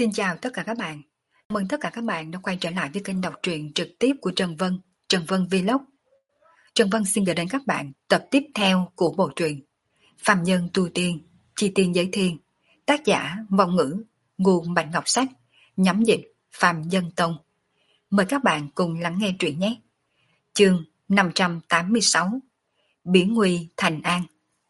Xin chào tất cả các bạn. Mừng tất cả các bạn đã quay trở lại với kênh đọc truyện trực tiếp của Trần Vân Vlog. Trần Vân xin gửi đến các bạn tập tiếp theo của bộ truyện Phàm Nhân Tu Tiên, Chi Tiên Giới Thiên, tác giả Vong Ngữ, nguồn Bạch Ngọc Sách, nhắm dịch Phàm Dân Tông. Mời các bạn cùng lắng nghe truyện nhé. Chương 586, Biến Nguy Thành An.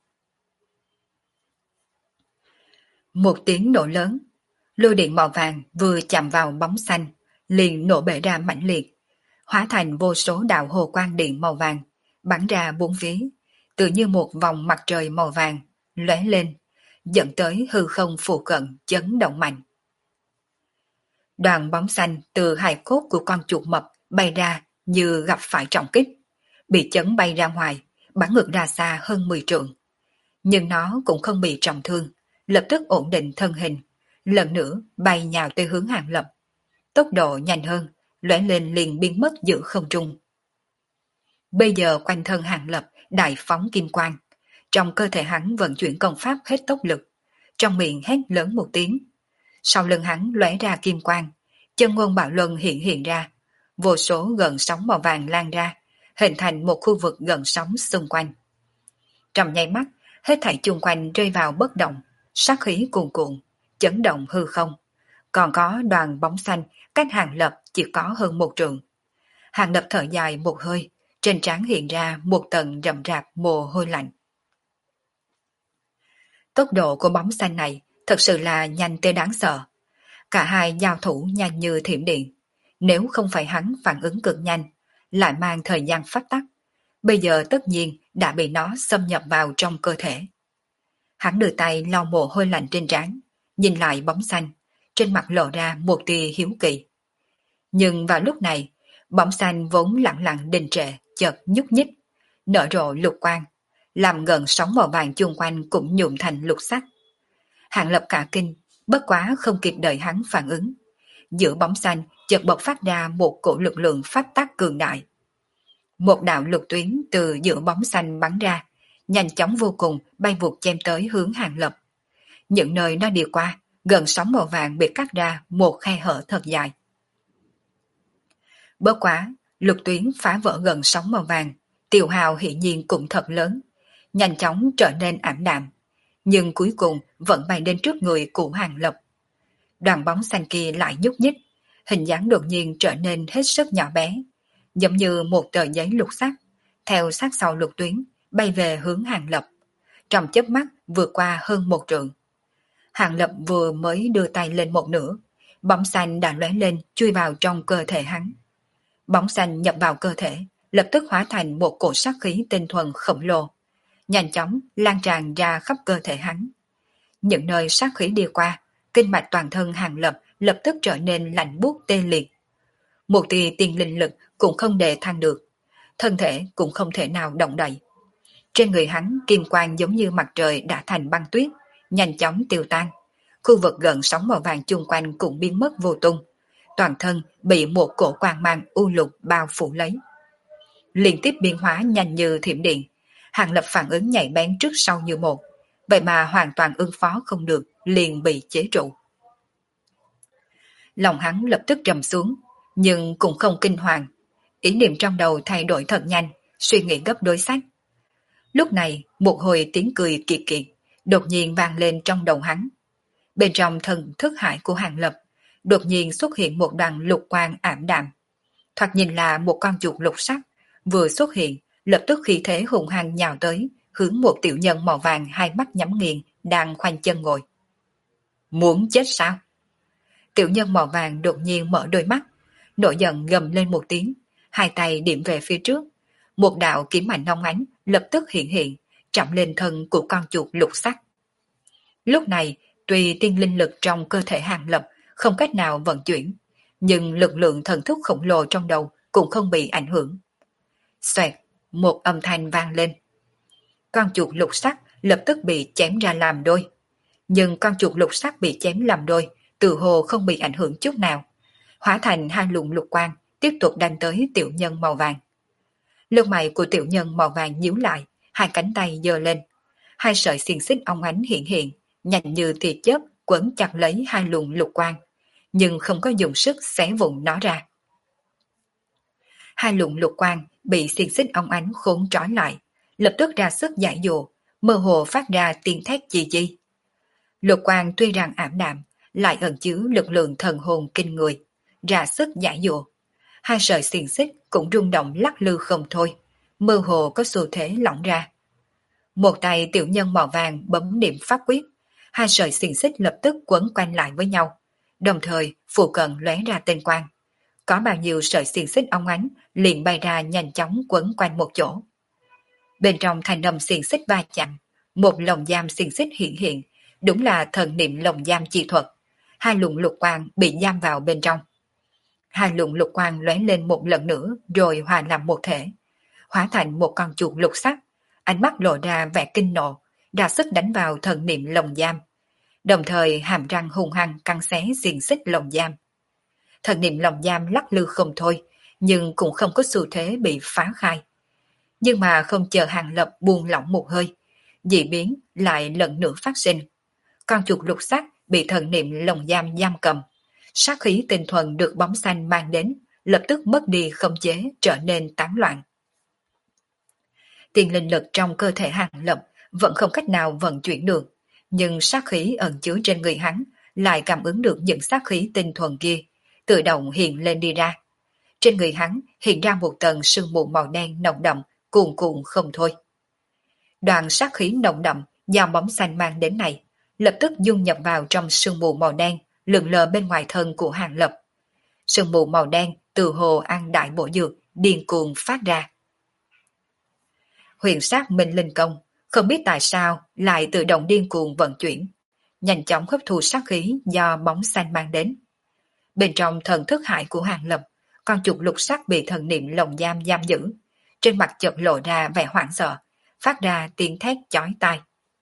Một tiếng nổ lớn, lôi điện màu vàng vừa chạm vào bóng xanh, liền nổ bể ra mãnh liệt, hóa thành vô số đạo hồ quang điện màu vàng, bắn ra bốn phía, tự như một vòng mặt trời màu vàng, lóe lên, dẫn tới hư không phụ cận chấn động mạnh. Đoàn bóng xanh từ hài cốt của con chuột mập bay ra như gặp phải trọng kích, bị chấn bay ra ngoài, bắn ngược ra xa hơn 10 trượng. Nhưng nó cũng không bị trọng thương, lập tức ổn định thân hình, lần nữa bay nhào tới hướng Hàng Lập. Tốc độ nhanh hơn, lóe lên liền biến mất giữa không trung. Bây giờ quanh thân Hàng Lập đại phóng kim quang, trong cơ thể hắn vận chuyển công pháp hết tốc lực, trong miệng hét lớn một tiếng. Sau lưng hắn lóe ra kim quang, chân ngôn bạo luân hiện ra, vô số gợn sóng màu vàng lan ra, hình thành một khu vực gợn sóng xung quanh. Trong nháy mắt, hết thảy chung quanh rơi vào bất động, sát khí cuồn cuộn, chấn động hư không. Còn có đoàn bóng xanh cách Hàng Lập chỉ có hơn 1 trượng. Hàng Lập thở dài một hơi, trên trán hiện ra một tầng rậm rạp mồ hôi lạnh. Tốc độ của bóng xanh này thật sự là nhanh tới đáng sợ. Cả hai giao thủ nhanh như thiểm điện. Nếu không phải hắn phản ứng cực nhanh, lại mang thời gian phát tắc, bây giờ tất nhiên đã bị nó xâm nhập vào trong cơ thể. Hắn đưa tay lau mồ hôi lạnh trên trán, nhìn lại bóng xanh, trên mặt lộ ra một tia hiếu kỳ. Nhưng vào lúc này, bóng xanh vốn lặng lặng đình trệ, chợt nhúc nhích, nở rộ lục quang, làm gần sóng màu vàng chung quanh cũng nhuộm thành lục sắc. Hàng Lập cả kinh, bất quá không kịp đợi hắn phản ứng. Giữa bóng xanh chợt bộc phát ra một cổ lực lượng pháp tắc cường đại. Một đạo lục tuyến từ giữa bóng xanh bắn ra, nhanh chóng vô cùng bay vụt chém tới hướng Hàng Lập. Những nơi nó đi qua, gần sóng màu vàng bị cắt ra một khe hở thật dài. Bất quá, lục tuyến phá vỡ gần sóng màu vàng, tiêu hào hiển nhiên cũng thật lớn, nhanh chóng trở nên ảm đạm, nhưng cuối cùng vẫn bay đến trước người của Hàng Lập. Đoàn bóng xanh kia lại nhúc nhích, hình dáng đột nhiên trở nên hết sức nhỏ bé, giống như một tờ giấy lục sắc, theo sát sau lục tuyến, bay về hướng Hàng Lập. Trong chớp mắt vượt qua hơn 1 trượng. Hàng Lập vừa mới đưa tay lên một nửa, bóng xanh đã lóe lên chui vào trong cơ thể hắn. Bóng xanh nhập vào cơ thể, lập tức hóa thành một cổ sát khí tinh thuần khổng lồ, nhanh chóng lan tràn ra khắp cơ thể hắn. Những nơi sát khí đi qua, kinh mạch toàn thân Hàng Lập lập tức trở nên lạnh buốt tê liệt. Một tia tiên linh lực cũng không để thăng được, thân thể cũng không thể nào động đậy. Trên người hắn kim quang giống như mặt trời đã thành băng tuyết, nhanh chóng tiêu tan. Khu vực gần sóng màu vàng chung quanh cũng biến mất vô tung. Toàn thân bị một cổ quang mang u lục bao phủ lấy. Liên tiếp biến hóa nhanh như thiểm điện, Hàng Lập phản ứng nhạy bén trước sau như một, vậy mà hoàn toàn ứng phó không được, liền bị chế trụ. Lòng hắn lập tức trầm xuống, nhưng cũng không kinh hoàng. Ý niệm trong đầu thay đổi thật nhanh, suy nghĩ gấp đối sách. Lúc này, một hồi tiếng cười kiệt kiệt đột nhiên vang lên trong đầu hắn. Bên trong thần thức hải của Hàng Lập, đột nhiên xuất hiện một đoàn lục quang ảm đạm. Thoạt nhìn là một con chuột lục sắc, vừa xuất hiện, lập tức khí thế hùng hăng nhào tới, hướng một tiểu nhân màu vàng hai mắt nhắm nghiền, đang khoanh chân ngồi. Muốn chết sao? Tiểu nhân màu vàng đột nhiên mở đôi mắt, nổi giận gầm lên một tiếng, hai tay điểm về phía trước. Một đạo kiếm ảnh long ánh lập tức hiện, chạm lên thân của con chuột lục sắc. Lúc này, tuy tiên linh lực trong cơ thể Hàng Lập không cách nào vận chuyển, nhưng lực lượng thần thức khổng lồ trong đầu cũng không bị ảnh hưởng. Xoẹt, một âm thanh vang lên. Con chuột lục sắc lập tức bị chém ra làm đôi. Nhưng con chuột lục sắc bị chém làm đôi, tự hồ không bị ảnh hưởng chút nào, hóa thành hai luồng lục quang, tiếp tục đánh tới tiểu nhân màu vàng. Lông mày của tiểu nhân màu vàng nhíu lại, hai cánh tay giơ lên. Hai sợi xiềng xích óng ánh hiện, nhanh như tia chớp quấn chặt lấy hai luồng lục quang, nhưng không có dùng sức xé vụn nó ra. Hai luồng lục quang bị xiềng xích óng ánh khốn trói lại, lập tức ra sức giải dụ, mơ hồ phát ra tiếng thét chi chi. Lục quang tuy rằng ảm đạm, lại ẩn chứa lực lượng thần hồn kinh người, ra sức giải dụ. Hai sợi xiềng xích cũng rung động lắc lư không thôi, mơ hồ có xu thế lỏng ra. Một tay tiểu nhân màu vàng bấm niệm pháp quyết, hai sợi xiềng xích lập tức quấn quanh lại với nhau, đồng thời phụ cận lóe ra tinh quang. Có bao nhiêu sợi xiềng xích óng ánh liền bay ra nhanh chóng quấn quanh một chỗ. Bên trong thành âm xiềng xích va chạm, một lồng giam xiềng xích hiện hiện, đúng là thần niệm lồng giam chi thuật. Hai luồng lục quang bị giam vào bên trong. Hai luồng lục quang lóe lên một lần nữa rồi hòa làm một thể, hóa thành một con chuột lục sắc, ánh mắt lộ ra vẻ kinh nộ, ra sức đánh vào thần niệm lồng giam, đồng thời hàm răng hung hăng cắn xé xiềng xích lồng giam. Thần niệm lồng giam lắc lư không thôi, nhưng cũng không có xu thế bị phá khai. Nhưng mà không chờ Hàng Lập buông lỏng một hơi, dị biến lại lần nữa phát sinh. Con chuột lục sắc bị thần niệm lồng giam giam cầm, sát khí tinh thuần được bóng xanh mang đến, lập tức mất đi khống chế, trở nên tán loạn. Tiền linh lực trong cơ thể Hàng Lập vẫn không cách nào vận chuyển được, nhưng sát khí ẩn chứa trên người hắn lại cảm ứng được những sát khí tinh thuần kia, tự động hiện lên đi ra. Trên người hắn hiện ra một tầng sương mù màu đen nồng đậm, cuồn cuộn không thôi. Đoàn sát khí nồng đậm do bóng xanh mang đến này, lập tức dung nhập vào trong sương mù màu đen, lượn lờ bên ngoài thân của Hàng Lập. Sương mù màu đen từ hồ ăn đại bổ dược, điên cuồng phát ra. Huyền sát minh linh công, không biết tại sao lại tự động điên cuồng vận chuyển, nhanh chóng hấp thu sát khí do bóng xanh mang đến. Bên trong thần thức hải của Hàng Lập, con chuột lục sắc bị thần niệm lồng giam giam giữ, trên mặt chợt lộ ra vẻ hoảng sợ, phát ra tiếng thét chói tai.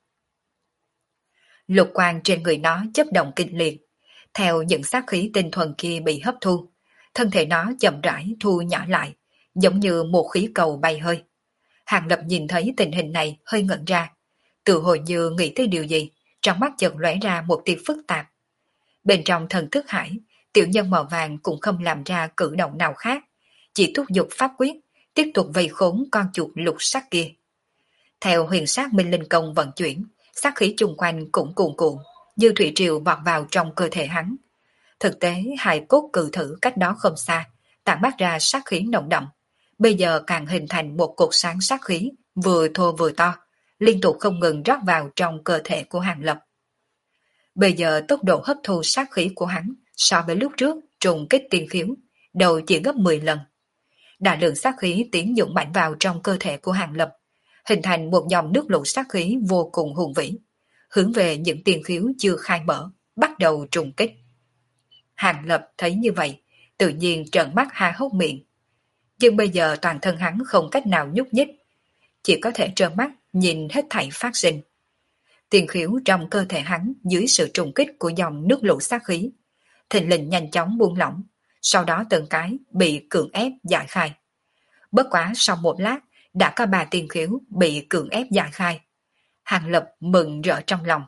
Lục quang trên người nó chớp động kinh liệt, theo những sát khí tinh thuần kia bị hấp thu, thân thể nó chậm rãi thu nhỏ lại, giống như một khí cầu bay hơi. Hàng Lập nhìn thấy tình hình này hơi ngẩn ra, tự hồi như nghĩ tới điều gì, trong mắt chợt lóe ra một tia phức tạp. Bên trong thần thức hải, tiểu nhân màu vàng cũng không làm ra cử động nào khác, chỉ thúc giục pháp quyết, tiếp tục vây khốn con chuột lục sắc kia. Theo huyền sát minh linh công vận chuyển, sát khí chung quanh cũng cuồn cuộn, như thủy triều vọt vào trong cơ thể hắn. Thực tế, hài cốt cự thử cách đó không xa, tản mát ra sát khí nồng đậm, bây giờ càng hình thành một cột sáng sát khí, vừa thô vừa to, liên tục không ngừng rót vào trong cơ thể của Hàng Lập. Bây giờ tốc độ hấp thu sát khí của hắn so với lúc trước trùng kích tiên khiếu, đầu chỉ gấp 10 lần. Đại lượng sát khí tiến dũng mạnh vào trong cơ thể của Hàng Lập, hình thành một dòng nước lũ sát khí vô cùng hùng vĩ, hướng về những tiên khiếu chưa khai mở, bắt đầu trùng kích. Hàng Lập thấy như vậy, tự nhiên trợn mắt há hốc miệng. Nhưng bây giờ toàn thân hắn không cách nào nhúc nhích, chỉ có thể trợn mắt nhìn hết thảy phát sinh. Tiên khiếu trong cơ thể hắn dưới sự trùng kích của dòng nước lũ sát khí, thình lình nhanh chóng buông lỏng, sau đó từng cái bị cưỡng ép giải khai. Bất quá sau một lát, đã có 3 tiên khiếu bị cưỡng ép giải khai. Hàng Lập mừng rỡ trong lòng.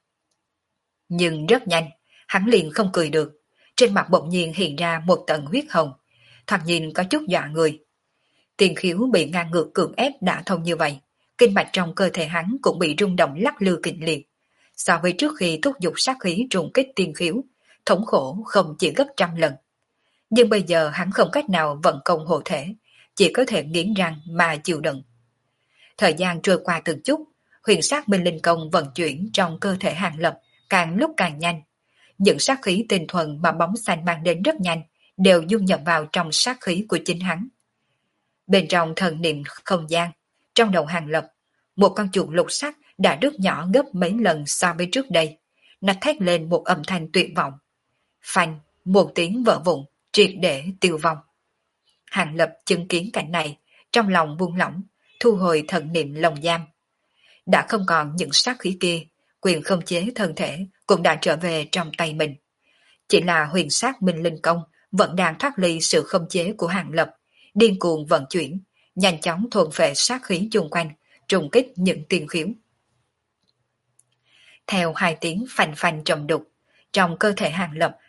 Nhưng rất nhanh, hắn liền không cười được, trên mặt bỗng nhiên hiện ra một tầng huyết hồng, thoạt nhìn có chút dọa người. Tiên khiếu bị ngang ngược cưỡng ép đã thông như vậy, kinh mạch trong cơ thể hắn cũng bị rung động lắc lư kịch liệt. So với trước khi thúc giục sát khí trùng kích tiên khiếu, thống khổ không chỉ gấp trăm lần. Nhưng bây giờ hắn không cách nào vận công hộ thể, chỉ có thể nghiến răng mà chịu đựng. Thời gian trôi qua từng chút, huyền sát minh linh công vận chuyển trong cơ thể Hàng Lập càng lúc càng nhanh. Những sát khí tinh thuần mà bóng xanh mang đến rất nhanh, đều dung nhập vào trong sát khí của chính hắn. Bên trong thần niệm không gian, trong đầu Hàng Lập, một con chuột lục sắc đã đứt nhỏ gấp mấy lần so với trước đây. Nó thét lên một âm thanh tuyệt vọng. Phanh, một tiếng vỡ vụn, triệt để tiêu vong. Hàng Lập chứng kiến cảnh này, trong lòng buông lỏng, thu hồi thần niệm lồng giam. Đã không còn những sát khí kia, quyền không chế thân thể cũng đã trở về trong tay mình. Chỉ là huyền sát minh linh công vẫn đang thoát ly sự không chế của Hàng Lập, điên cuồng vận chuyển, nhanh chóng thôn phệ sát khí chung quanh, trùng kích những tiên khiếu. Theo 2 tiếng phanh phanh trầm đục, trong cơ thể Hàng Lập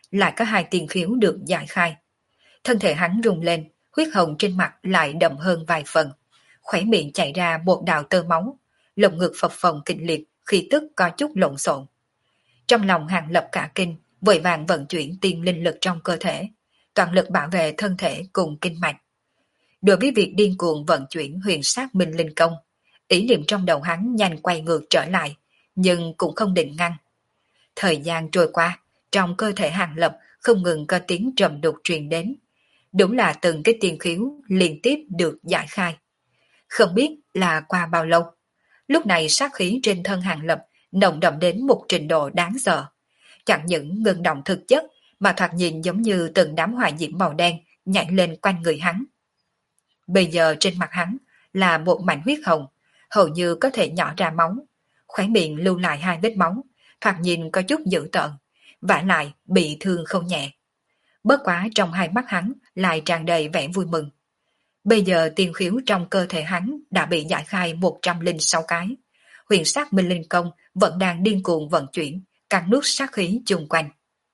lại có hai tiền khiếu được giải khai. Thân thể hắn rung lên, huyết hồng trên mặt lại đậm hơn vài phần. Khóe miệng chảy ra một đạo tơ máu, lồng ngực phập phồng kịch liệt, khí tức có chút lộn xộn. Trong lòng Hàng Lập cả kinh, vội vàng vận chuyển tiên linh lực trong cơ thể, toàn lực bảo vệ thân thể cùng kinh mạch. Đối với việc điên cuồng vận chuyển huyền sát minh linh công, ý niệm trong đầu hắn nhanh quay ngược trở lại, nhưng cũng không định ngăn. Thời gian trôi qua, trong cơ thể Hàng Lập không ngừng có tiếng trầm đục truyền đến. Đúng là từng cái tiên khiếu liên tiếp được giải khai. Không biết là qua bao lâu, lúc này sát khí trên thân Hàng Lập nồng đậm đến một trình độ đáng sợ. Chẳng những ngừng động thực chất mà thoạt nhìn giống như từng đám hỏa diễm màu đen nhảy lên quanh người hắn. Bây giờ trên mặt hắn là một mảnh huyết hồng, hầu như có thể nhỏ ra máu. Khóe miệng lưu lại hai vết máu, thoạt nhìn có chút dữ tợn, vả lại bị thương không nhẹ. Bất quá trong hai mắt hắn lại tràn đầy vẻ vui mừng. Bây giờ tiên khiếu trong cơ thể hắn đã bị giải khai 106 cái. Huyền sát minh linh công vẫn đang điên cuồng vận chuyển, cắn nuốt sát khí chung quanh.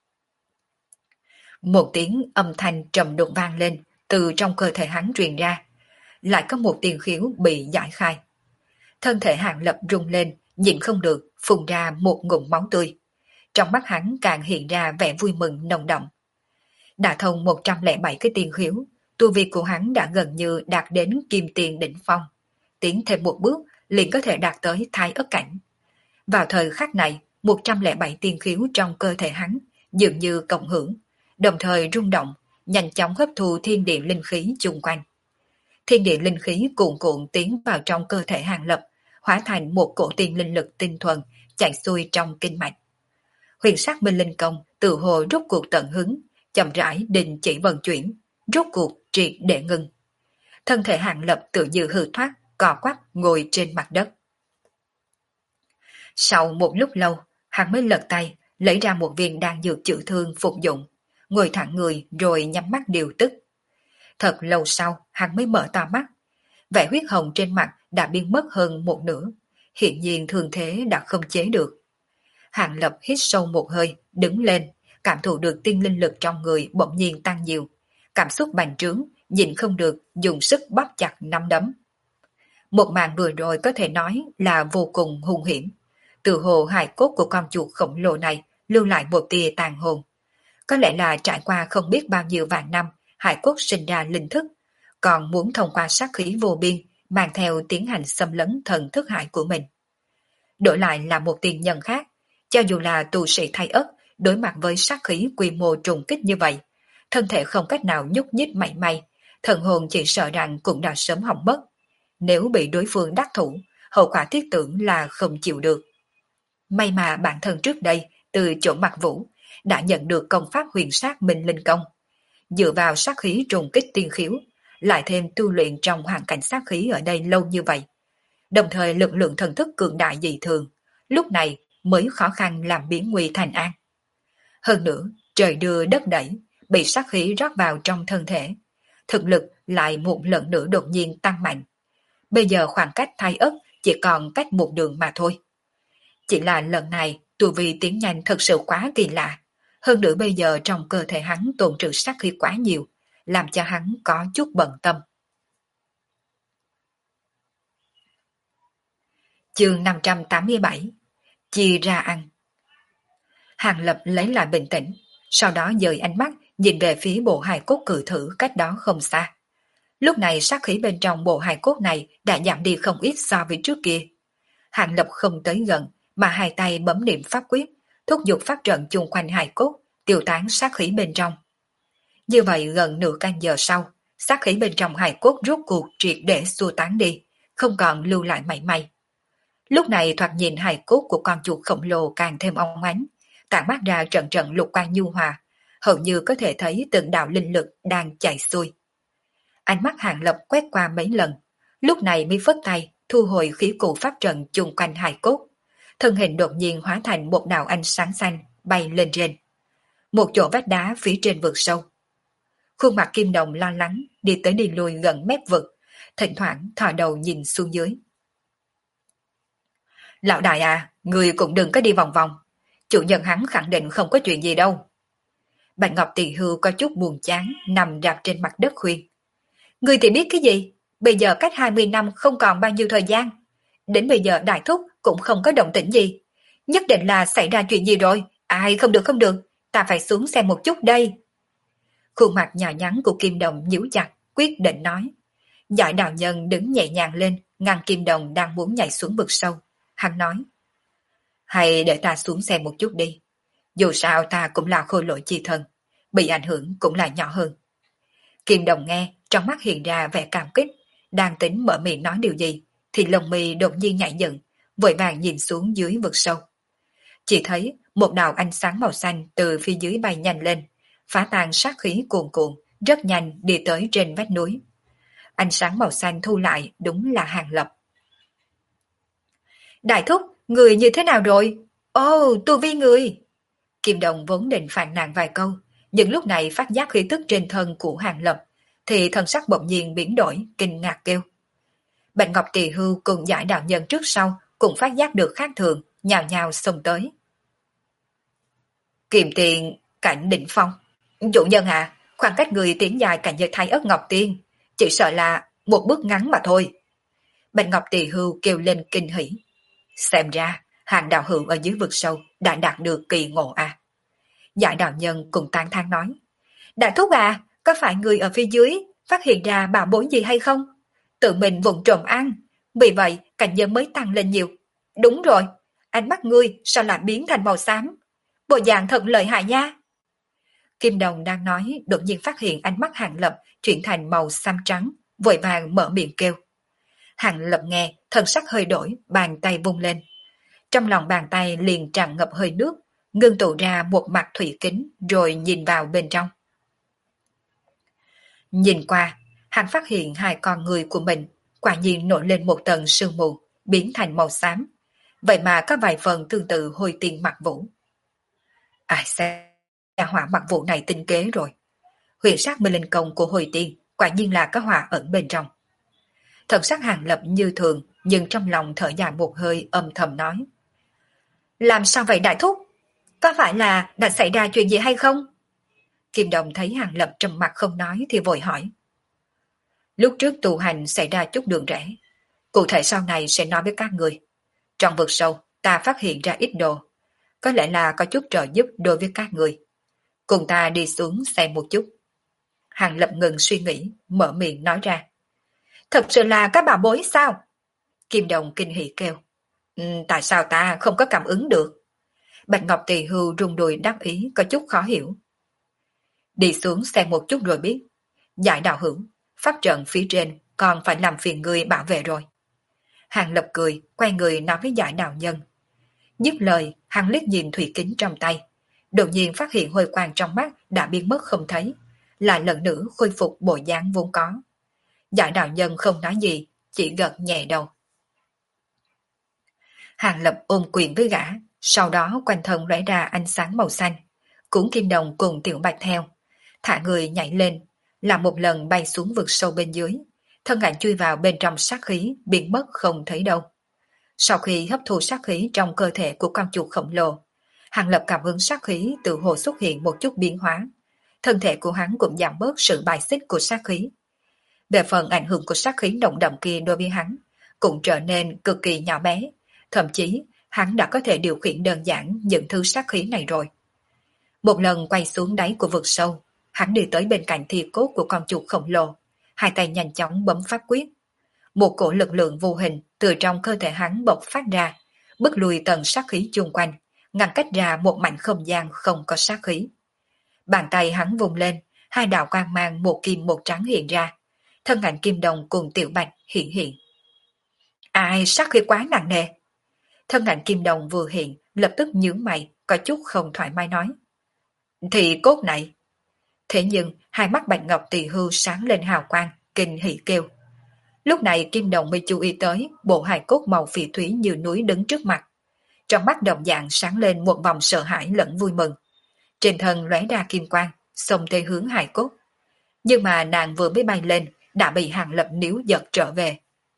Một tiếng âm thanh trầm đục vang lên từ trong cơ thể hắn truyền ra. Lại có một tiên khiếu bị giải khai. Thân thể Hàng Lập rung lên, nhịn không được, phun ra một ngụm máu tươi. Trong mắt hắn càng hiện ra vẻ vui mừng nồng đậm. Đã thông 107 cái tiên khiếu, tu vi của hắn đã gần như đạt đến kim tiền đỉnh phong. Tiến thêm một bước liền có thể đạt tới thái ất cảnh. Vào thời khắc này, 107 tiên khiếu trong cơ thể hắn dường như cộng hưởng, đồng thời rung động, nhanh chóng hấp thu thiên địa linh khí chung quanh. Thiên địa linh khí cuồn cuộn tiến vào trong cơ thể Hàng Lập, hóa thành một cổ tiên linh lực tinh thuần chạy xuôi trong kinh mạch. Huyền sát minh linh công tự hồ rút cuộc tận hứng, chậm rãi đình chỉ vận chuyển, rút cuộc triệt để ngừng. Thân thể Hàng Lập tự như hư thoát, cò quắp ngồi trên mặt đất. Sau một lúc lâu, hắn mới lật tay, lấy ra một viên đan dược chữa thương phục dụng, ngồi thẳng người rồi nhắm mắt điều tức. Thật lâu sau, hắn mới mở to mắt. Vẻ huyết hồng trên mặt đã biến mất hơn một nửa, hiện nhiên thương thế đã không chế được. Hàng Lập hít sâu một hơi, đứng lên, cảm thụ được tiên linh lực trong người bỗng nhiên tăng nhiều. Cảm xúc bành trướng, nhịn không được, dùng sức bóp chặt nắm đấm. Một màn vừa rồi có thể nói là vô cùng hung hiểm. Từ hồ hài cốt của con chuột khổng lồ này lưu lại một tia tàn hồn. Có lẽ là trải qua không biết bao nhiêu vạn năm, hài cốt sinh ra linh thức, còn muốn thông qua sát khí vô biên, mang theo tiến hành xâm lấn thần thức hải của mình. Đổi lại là một tiền nhân khác, cho dù là tu sĩ thay ất, đối mặt với sát khí quy mô trùng kích như vậy, thân thể không cách nào nhúc nhích mảy may, thần hồn chỉ sợ rằng cũng đã sớm hỏng mất. Nếu bị đối phương đắc thủ, hậu quả thiết tưởng là không chịu được. May mà bản thân trước đây, từ chỗ Mặc Vũ, đã nhận được công pháp huyền sát minh linh công. Dựa vào sát khí trùng kích tiên khiếu, lại thêm tu luyện trong hoàn cảnh sát khí ở đây lâu như vậy. Đồng thời lực lượng thần thức cường đại dị thường, lúc này mới khó khăn làm biến nguy thành an. Hơn nữa, trời đưa đất đẩy, bị sát khí rót vào trong thân thể. Thực lực lại một lần nữa đột nhiên tăng mạnh. Bây giờ khoảng cách thai ất chỉ còn cách một đường mà thôi. Chỉ là lần này tu vi tiến nhanh thật sự quá kỳ lạ. Hơn nữa bây giờ trong cơ thể hắn tồn trữ sát khí quá nhiều, làm cho hắn có chút bận tâm. Chương 587 Chia ra ăn. Hàng Lập lấy lại bình tĩnh, sau đó dời ánh mắt nhìn về phía bộ hài cốt cự thử cách đó không xa. Lúc này sát khí bên trong bộ hài cốt này đã giảm đi không ít so với trước kia. Hàng Lập không tới gần, mà hai tay bấm niệm pháp quyết, thúc giục pháp trận chung quanh hài cốt, tiêu tán sát khí bên trong. Như vậy gần nửa canh giờ sau, sát khí bên trong hài cốt rốt cuộc triệt để xua tán đi, không còn lưu lại mảy may. Lúc này thoạt nhìn hài cốt của con chuột khổng lồ càng thêm óng ánh, tản mát ra trận trận lục quang nhu hòa, hầu như có thể thấy từng đạo linh lực đang chạy xuôi. Ánh mắt Hàng Lập quét qua mấy lần, lúc này mới phất tay thu hồi khí cụ pháp trận chung quanh hài cốt. Thân hình đột nhiên hóa thành một đạo ánh sáng xanh bay lên trên một chỗ vách đá phía trên vực sâu. Khuôn mặt Kim Đồng lo lắng đi tới đi lui gần mép vực, thỉnh thoảng thò đầu nhìn xuống dưới. Lão đại à, người cũng đừng có đi vòng vòng, chủ nhân hắn khẳng định không có chuyện gì đâu. Bạch Ngọc Tỳ Hưu có chút buồn chán, nằm rạp trên mặt đất khuyên. Ngươi thì biết cái gì? Bây giờ cách 20 năm không còn bao nhiêu thời gian. Đến bây giờ đại thúc cũng không có động tĩnh gì. Nhất định là xảy ra chuyện gì rồi. Ai không được không được, ta phải xuống xem một chút đây. Khuôn mặt nhỏ nhắn của Kim Đồng nhíu chặt, quyết định nói. Giải đạo nhân đứng nhẹ nhàng lên, ngăn Kim Đồng đang muốn nhảy xuống vực sâu. Hắn nói. Hay để ta xuống xem một chút đi. Dù sao ta cũng là khôi lỗi chi thân, bị ảnh hưởng cũng là nhỏ hơn. Kim Đồng nghe, trong mắt hiện ra vẻ cảm kích, đang tính mở miệng nói điều gì, thì lông mi đột nhiên nhảy dựng, vội vàng nhìn xuống dưới vực sâu. Chỉ thấy một đạo ánh sáng màu xanh từ phía dưới bay nhanh lên, phá tan sát khí cuồn cuộn, rất nhanh đi tới trên vách núi. Ánh sáng màu xanh thu lại đúng là Hàng Lập. Đại thúc, người như thế nào rồi? Ồ, tu vi người! Kim Đồng vốn định phàn nàn vài câu, nhưng lúc này phát giác khí tức trên thân của Hàng Lập, thì thần sắc bỗng nhiên biến đổi, kinh ngạc kêu. Bạch Ngọc Tỳ Hưu cùng giải đạo nhân trước sau cũng phát giác được khác thường, nhào nhào xông tới. Kiềm tiền cảnh đỉnh phong. Chủ nhân à, khoảng cách người tiến dài cảnh giới Thái Ất Ngọc Tiên, chỉ sợ là một bước ngắn mà thôi. Bạch Ngọc Tỳ Hưu kêu lên kinh hỉ. Xem ra, Hàng đạo hữu ở dưới vực sâu đã đạt được kỳ ngộ à. Giải đạo nhân cùng tán thán nói. Đại thúc à, có phải người ở phía dưới phát hiện ra bảo bối gì hay không? Tự mình vụng trộm ăn, vì vậy cảnh giới mới tăng lên nhiều. Đúng rồi, ánh mắt ngươi sao lại biến thành màu xám? Bộ dạng thật lợi hại nha. Kim Đồng đang nói, đột nhiên phát hiện ánh mắt Hàng Lập chuyển thành màu xám trắng, vội vàng mở miệng kêu. Hàng Lập nghe, thân sắc hơi đổi, bàn tay vung lên. Trong lòng bàn tay liền tràn ngập hơi nước, ngưng tụ ra một mặt thủy kính rồi nhìn vào bên trong. Nhìn qua, hắn phát hiện hai con người của mình quả nhiên nổi lên một tầng sương mù, biến thành màu xám. Vậy mà có vài phần tương tự Hồi Tiên Mặc Vũ. Ai sẽ nhà hỏa Mặc Vũ này tinh kế rồi. Huyền sát mê linh công của Hồi Tiên quả nhiên là có hỏa ẩn bên trong. Thần sắc Hàng Lập như thường, nhưng trong lòng thở dài một hơi âm thầm nói. Làm sao vậy đại thúc? Có phải là đã xảy ra chuyện gì hay không? Kim Đồng thấy Hàng Lập trầm mặt không nói thì vội hỏi. Lúc trước tu hành xảy ra chút đường rẽ. Cụ thể sau này sẽ nói với các người. Trong vực sâu, ta phát hiện ra ít đồ. Có lẽ là có chút trợ giúp đối với các người. Cùng ta đi xuống xem một chút. Hàng Lập ngừng suy nghĩ, mở miệng nói ra. Thật sự là các bảo bối sao? Kim Đồng kinh hỉ kêu. Tại sao ta không có cảm ứng được? Bạch Ngọc Tỳ Hưu rung đùi đáp ý có chút khó hiểu. Đi xuống xem một chút rồi biết. Giải đạo hữu, pháp trận phía trên còn phải làm phiền người bảo vệ rồi. Hàng Lập cười, quay người nói với giải đạo nhân. Dứt lời, hắn liếc nhìn thủy kính trong tay. Đột nhiên phát hiện hồi quang trong mắt đã biến mất không thấy. Lại lần nữa khôi phục bộ dáng vốn có. Giải đạo nhân không nói gì, chỉ gật nhẹ đầu. Hàng Lập ôm quyền với gã, sau đó quanh thân lóe ra ánh sáng màu xanh. Cuốn Kim Đồng cùng Tiểu Bạch theo. Thả người nhảy lên, làm một lần bay xuống vực sâu bên dưới. Thân ảnh chui vào bên trong sát khí, biến mất không thấy đâu. Sau khi hấp thu sát khí trong cơ thể của con chuột khổng lồ, Hàng Lập cảm ứng sát khí tự hồ xuất hiện một chút biến hóa. Thân thể của hắn cũng giảm bớt sự bài xích của sát khí. Về phần ảnh hưởng của sát khí động đậm kia đối với hắn, cũng trở nên cực kỳ nhỏ bé. Thậm chí, hắn đã có thể điều khiển đơn giản những thứ sát khí này rồi. Một lần quay xuống đáy của vực sâu, hắn đi tới bên cạnh thi cốt của con chuột khổng lồ, hai tay nhanh chóng bấm pháp quyết. Một cổ lực lượng vô hình từ trong cơ thể hắn bộc phát ra, bức lùi tầng sát khí chung quanh, ngăn cách ra một mảnh không gian không có sát khí. Bàn tay hắn vùng lên, hai đạo quang mang một kim một trắng hiện ra, thân ảnh Kim Đồng cùng Tiểu Bạch hiện hiện. Ai sát khí quá nặng nề. Thân ảnh Kim Đồng vừa hiện, lập tức nhướng mày, có chút không thoải mái nói. Thì cốt này. Thế nhưng, hai mắt Bạch Ngọc Tỳ Hưu sáng lên hào quang, kinh hỉ kêu. Lúc này Kim Đồng mới chú ý tới bộ hài cốt màu phỉ thúy như núi đứng trước mặt. Trong mắt đồng dạng sáng lên một vòng sợ hãi lẫn vui mừng. Trên thân lóe ra kim quang, xông tới hướng hài cốt. Nhưng mà nàng vừa mới bay lên, đã bị Hàng Lập níu giật trở về.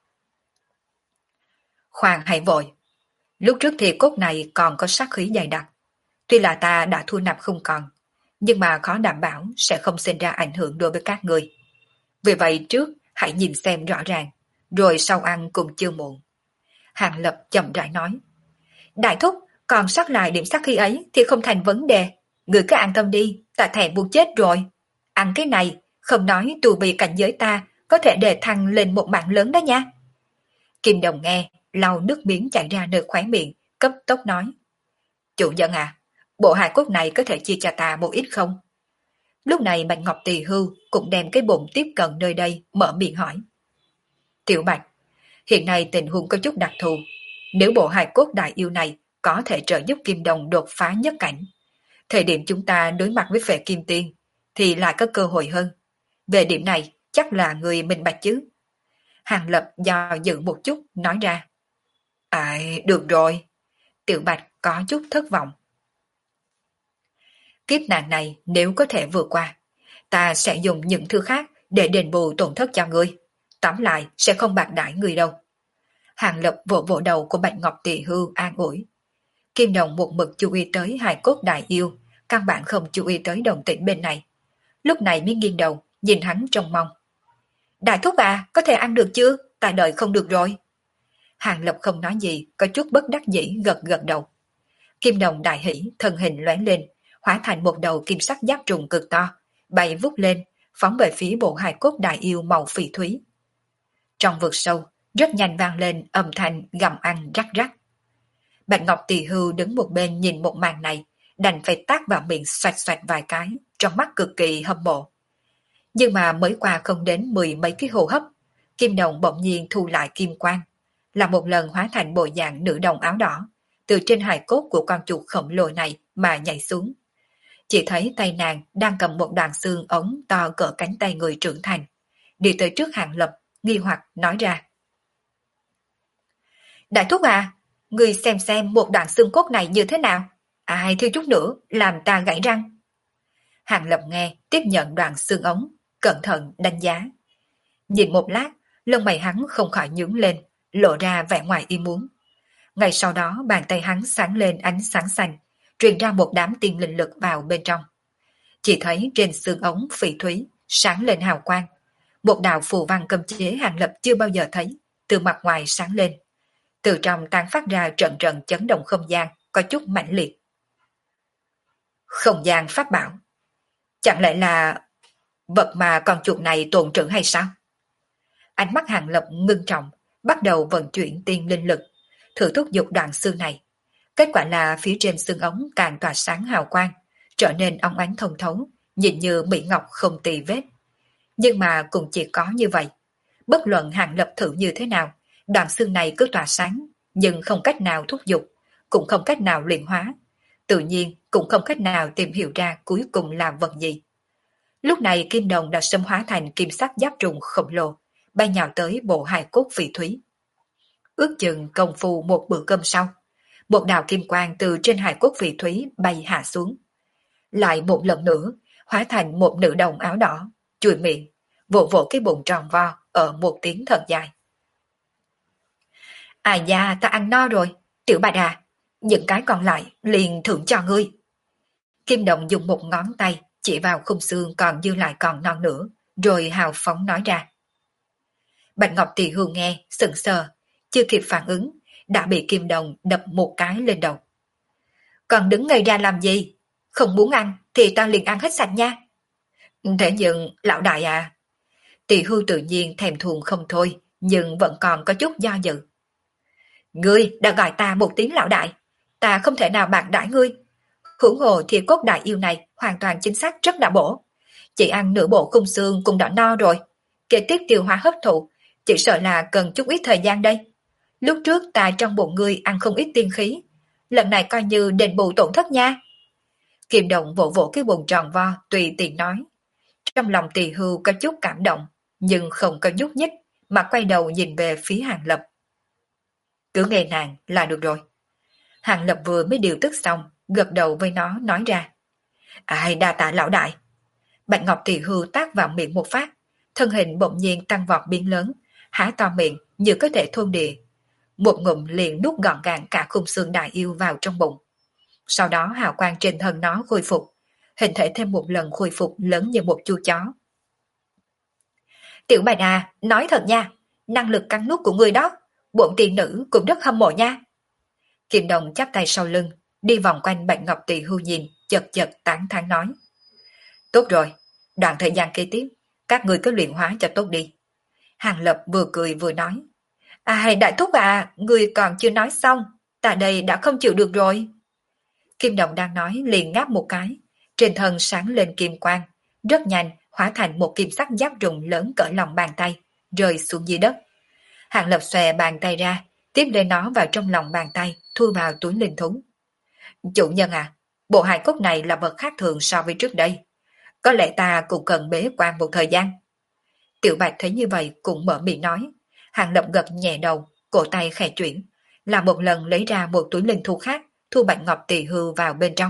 Khoan hãy vội. Lúc trước thì cốt này còn có sát khí dày đặc. Tuy là ta đã thu nạp không còn, nhưng mà khó đảm bảo sẽ không sinh ra ảnh hưởng đối với các người. Vì vậy trước hãy nhìn xem rõ ràng, rồi sau ăn cũng chưa muộn. Hàng Lập chậm rãi nói. Đại thúc, còn sót lại điểm sát khí ấy thì không thành vấn đề. Người cứ an tâm đi, ta thèm muốn chết rồi. Ăn cái này, không nói tu vi cảnh giới ta có thể đề thăng lên một mạng lớn đó nha. Kim Đồng nghe, lau nước miếng chảy ra nơi khóe miệng, cấp tốc nói. Chủ nhân à, bộ hài cốt này có thể chia cho ta một ít không? Lúc này Bạch Ngọc Tỳ Hưu cũng đem cái bụng tiếp cận nơi đây, mở miệng hỏi. Tiểu Bạch, hiện nay tình huống có chút đặc thù. Nếu bộ hài cốt đại yêu này có thể trợ giúp Kim Đồng đột phá nhất cảnh, thời điểm chúng ta đối mặt với Phệ Kim Tiên thì lại có cơ hội hơn. Về điểm này chắc là người minh bạch chứ. Hàng Lập do dự một chút nói ra. Được rồi. Tiểu Bạch có chút thất vọng. Kiếp nạn này nếu có thể vượt qua, ta sẽ dùng những thứ khác để đền bù tổn thất cho ngươi. Tóm lại sẽ không bạc đãi người đâu. Hàng Lập vỗ vỗ đầu của Bạch Ngọc Tỳ Hưu an ủi. Kim Đồng một mực chú ý tới hài cốt đại yêu, căn bản không chú ý tới đồng tĩnh bên này. Lúc này mới nghiêng đầu, nhìn hắn trông mong. Đại thúc à, có thể ăn được chưa? Ta đợi không được rồi. Hàng Lập không nói gì, có chút bất đắc dĩ gật gật đầu. Kim Đồng đại hỉ, thân hình lóe lên, hóa thành một đầu kim sắc giáp trùng cực to, bay vút lên, phóng về phía bộ hài cốt đại yêu màu phỉ thúy. Trong vực sâu, rất nhanh vang lên âm thanh gầm ăn rắc rắc. Bạch Ngọc Tỳ Hưu đứng một bên nhìn một màn này, đành phải tát vào miệng xoạch xoạch vài cái, trong mắt cực kỳ hâm mộ. Nhưng mà mới qua không đến 10 mấy cái hô hấp, Kim Đồng bỗng nhiên thu lại kim quang, là một lần hóa thành bộ dạng nữ đồng áo đỏ, từ trên hài cốt của con chuột khổng lồ này mà nhảy xuống. Chỉ thấy tay nàng đang cầm một đoạn xương ống to cỡ cánh tay người trưởng thành, đi tới trước Hàng Lập, nghi hoặc nói ra. Đại thúc à, người xem một đoạn xương cốt này như thế nào? Thiếu chút nữa làm ta gãy răng. Hàng Lập nghe, tiếp nhận đoạn xương ống, cẩn thận đánh giá. Nhìn một lát, lông mày hắn không khỏi nhướng lên, lộ ra vẻ ngoài ý muốn. Ngay sau đó bàn tay hắn sáng lên ánh sáng xanh, truyền ra một đám tiên linh lực vào bên trong. Chỉ thấy trên xương ống phỉ thúy sáng lên hào quang. Một đạo phù văn cấm chế Hàng Lập chưa bao giờ thấy, từ mặt ngoài sáng lên. Từ trong tán phát ra trận trận chấn động không gian, có chút mãnh liệt. Không gian pháp bảo. Chẳng lẽ là vật mà con chuột này tồn trữ hay sao? Ánh mắt Hàng Lập ngưng trọng, bắt đầu vận chuyển tiên linh lực, thử thúc giục đoạn xương này. Kết quả là phía trên xương ống càng tỏa sáng hào quang, trở nên óng ánh thông thấu, nhìn như mỹ ngọc không tì vết. Nhưng mà cũng chỉ có như vậy. Bất luận Hàng Lập thử như thế nào, đoạn xương này cứ tỏa sáng, nhưng không cách nào thúc giục, cũng không cách nào luyện hóa. Tự nhiên cũng không cách nào tìm hiểu ra cuối cùng là vật gì. Lúc này Kim Đồng đã xâm hóa thành kim sắc giáp trùng khổng lồ, bay nhào tới bộ hài cốt phỉ thúy. Ước chừng công phu một bữa cơm sau, một đạo kim quang từ trên hài cốt phỉ thúy bay hạ xuống. Lại một lần nữa, hóa thành một nữ đồng áo đỏ, chùi miệng, vỗ vỗ cái bụng tròn vo ở một tiếng thật dài. Da, ta ăn no rồi, Tiểu Bạch à, những cái còn lại liền thưởng cho ngươi. Kim Đồng dùng một ngón tay chỉ vào khung xương còn dư lại còn non nữa, rồi hào phóng nói ra. Bạch Ngọc Tỳ Hưu nghe, sững sờ, chưa kịp phản ứng, đã bị Kim Đồng đập một cái lên đầu. Còn đứng ngây ra làm gì? Không muốn ăn thì ta liền ăn hết sạch nha. Thế nhưng, lão đại à, Tỳ Hưu tự nhiên thèm thuồng không thôi, nhưng vẫn còn có chút do dự. Ngươi đã gọi ta một tiếng lão đại, ta không thể nào bạc đãi ngươi. Hưởng hồ thì cốt đại yêu này hoàn toàn chính xác rất đã bổ. Chỉ ăn nửa bộ khung xương cũng đã no rồi. Kế tiếp tiêu hóa hấp thụ, chỉ sợ là cần chút ít thời gian đây. Lúc trước ta trong bụng ngươi ăn không ít tiên khí, lần này coi như đền bù tổn thất nha. Kim Đồng vỗ vỗ cái bụng tròn vo, tùy tiện nói. Trong lòng Tỳ Hưu có chút cảm động, nhưng không có nhúc nhích, mà quay đầu nhìn về phía Hàng Lập. Cứ nghe nàng là được rồi. Hàng Lập vừa mới điều tức xong, gật đầu với nó nói ra. Đa tạ lão đại. Bạch Ngọc Tỳ Hưu tác vào miệng một phát, thân hình bỗng nhiên tăng vọt biến lớn, há to miệng như có thể thôn địa. Một ngụm liền nuốt gọn gàng cả khung xương đại yêu vào trong bụng. Sau đó hào quang trên thân nó khôi phục, hình thể thêm một lần khôi phục lớn như một chú chó. Tiểu Bạch à, nói thật nha, năng lực cắn nuốt của người đó, bổn tiên nữ cũng rất hâm mộ nha. Kim Đồng chắp tay sau lưng, đi vòng quanh Bạch Ngọc Tỳ Hưu nhìn, chật chật tán thán nói. Tốt rồi, đoạn thời gian kế tiếp, các người cứ luyện hóa cho tốt đi. Hàng Lập vừa cười vừa nói. À, đại thúc à, người còn chưa nói xong, ta đây đã không chịu được rồi. Kim Đồng đang nói liền ngáp một cái, trên thân sáng lên kim quang, rất nhanh hóa thành một kim sắc giáp rùng lớn cỡ lòng bàn tay, rơi xuống dưới đất. Hàng Lập xòe bàn tay ra, tiếp lên nó vào trong lòng bàn tay, thu vào túi linh thú. Chủ nhân à, bộ hài cốt này là vật khác thường so với trước đây. Có lẽ ta cũng cần bế quan một thời gian. Tiểu Bạch thấy như vậy cũng mở miệng nói. Hàng Lập gật nhẹ đầu, cổ tay khẽ chuyển, là một lần lấy ra một túi linh thú khác, thu Bạch Ngọc Tỳ Hưu vào bên trong.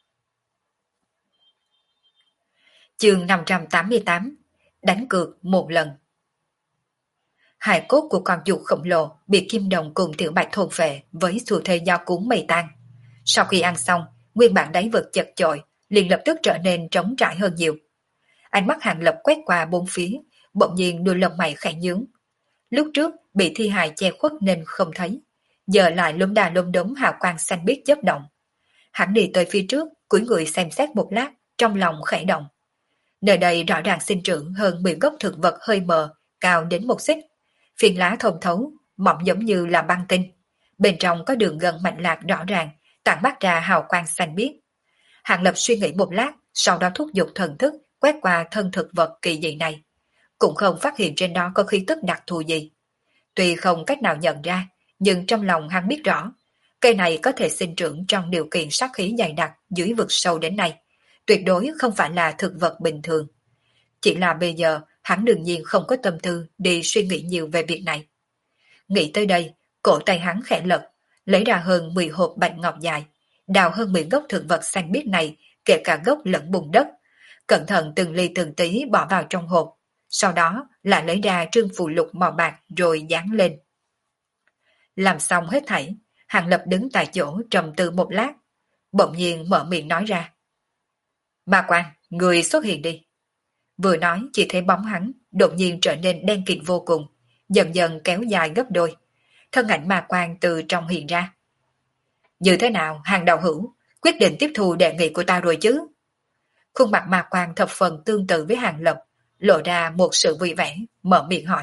Chương 588, đánh cược một lần. Hài cốt của con chuột khổng lồ bị Kim Đồng cùng Tiểu Bạch thôn phệ với xu thế do cuốn mây tan. Sau khi ăn xong, nguyên bản đáy vực chật chội, liền lập tức trở nên trống trải hơn nhiều. Ánh mắt Hàng Lập quét qua bốn phía, bỗng nhiên đôi lông mày khẽ nhướng. Lúc trước bị thi hài che khuất nên không thấy, giờ lại lốm đà lốm đốm hào quang xanh biếc chớp động. Hắn đi tới phía trước, cúi người xem xét một lát, trong lòng khẽ động. Nơi đây rõ ràng sinh trưởng hơn 10 gốc thực vật hơi mờ, cao đến một xích. Phiến lá thông thấu, mỏng giống như là băng tinh. Bên trong có đường gân mạch lạc rõ ràng, tản mát ra hào quang xanh biếc. Hàng Lập suy nghĩ một lát, sau đó thúc giục thần thức quét qua thân thực vật kỳ dị này. Cũng không phát hiện trên đó có khí tức đặc thù gì. Tuy không cách nào nhận ra, nhưng trong lòng hắn biết rõ, cây này có thể sinh trưởng trong điều kiện sát khí dày đặc dưới vực sâu đến nay. Tuyệt đối không phải là thực vật bình thường. Chỉ là bây giờ, hắn đương nhiên không có tâm tư đi suy nghĩ nhiều về việc này. Nghĩ tới đây, cổ tay hắn khẽ lật, lấy ra hơn 10 hộp bạch ngọc dài, đào hơn 10 gốc thực vật xanh biếc này, kể cả gốc lẫn bùn đất, cẩn thận từng ly từng tí bỏ vào trong hộp, sau đó lại lấy ra trương phù lục màu bạc rồi dán lên. Làm xong hết thảy, Hàng Lập đứng tại chỗ trầm tư một lát, bỗng nhiên mở miệng nói ra. Ma Quan, người xuất hiện đi. Vừa nói chỉ thấy bóng hắn đột nhiên trở nên đen kịt vô cùng, dần dần kéo dài gấp đôi. Thân ảnh Ma Quan từ trong hiện ra. Như thế nào, Hàng đạo hữu, quyết định tiếp thu đề nghị của ta rồi chứ? Khuôn mặt Ma Quan thập phần tương tự với Hàng Lập, lộ ra một sự vui vẻ, mở miệng hỏi.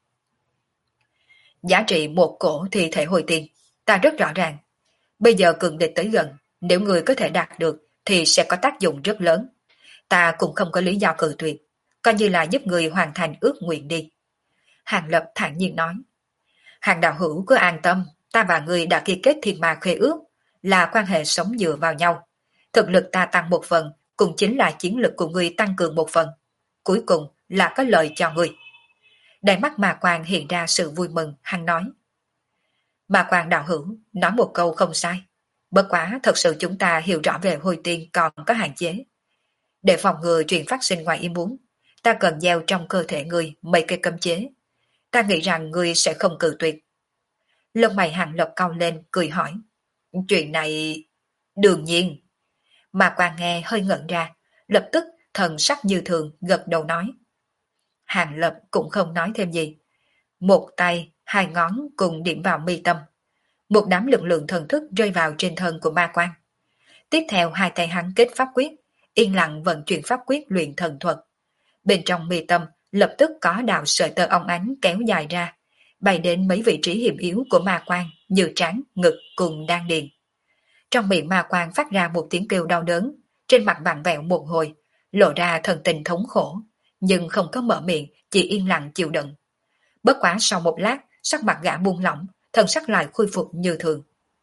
Giá trị một cổ thi thể hồi tiền, ta rất rõ ràng. Bây giờ cường địch tới gần, nếu người có thể đạt được thì sẽ có tác dụng rất lớn. Ta cũng không có lý do cự tuyệt, coi như là giúp người hoàn thành ước nguyện đi. Hàng Lập thản nhiên nói. Hàng đạo hữu cứ an tâm, ta và người đã ký kết thiên ma khế ước, là quan hệ sống dựa vào nhau. Thực lực ta tăng một phần, cũng chính là chiến lực của người tăng cường một phần. Cuối cùng là có lợi cho người. Đáy mắt Ma Quan hiện ra sự vui mừng, hắn nói. Ma Quan đạo hữu, nói một câu không sai. Bất quá thật sự chúng ta hiểu rõ về hồi tiên còn có hạn chế. Để phòng ngừa chuyện phát sinh ngoài ý muốn, ta cần gieo trong cơ thể người mấy cây cấm chế. Ta nghĩ rằng người sẽ không cự tuyệt. Lông mày Hàng Lập cau lên, cười hỏi. Chuyện này... Đương nhiên. Ma Quan nghe hơi ngẩn ra, lập tức thần sắc như thường gật đầu nói. Hàng Lập cũng không nói thêm gì. Một tay, hai ngón cùng điểm vào mi tâm. Một đám lực lượng thần thức rơi vào trên thân của Ma Quan. Tiếp theo hai tay hắn kết pháp quyết, yên lặng vận chuyển pháp quyết luyện thần thuật. Bên trong mi tâm lập tức có đạo sợi tơ óng ánh kéo dài ra, bay đến mấy vị trí hiểm yếu của Ma Quan như trán, ngực cùng đan điền. Trong miệng Ma Quan phát ra một tiếng kêu đau đớn, trên mặt vặn vẹo một hồi, lộ ra thần tình thống khổ, nhưng không có mở miệng, chỉ yên lặng chịu đựng. Bất quá sau một lát, sắc mặt gã buông lỏng, thần sắc lại khôi phục như thường.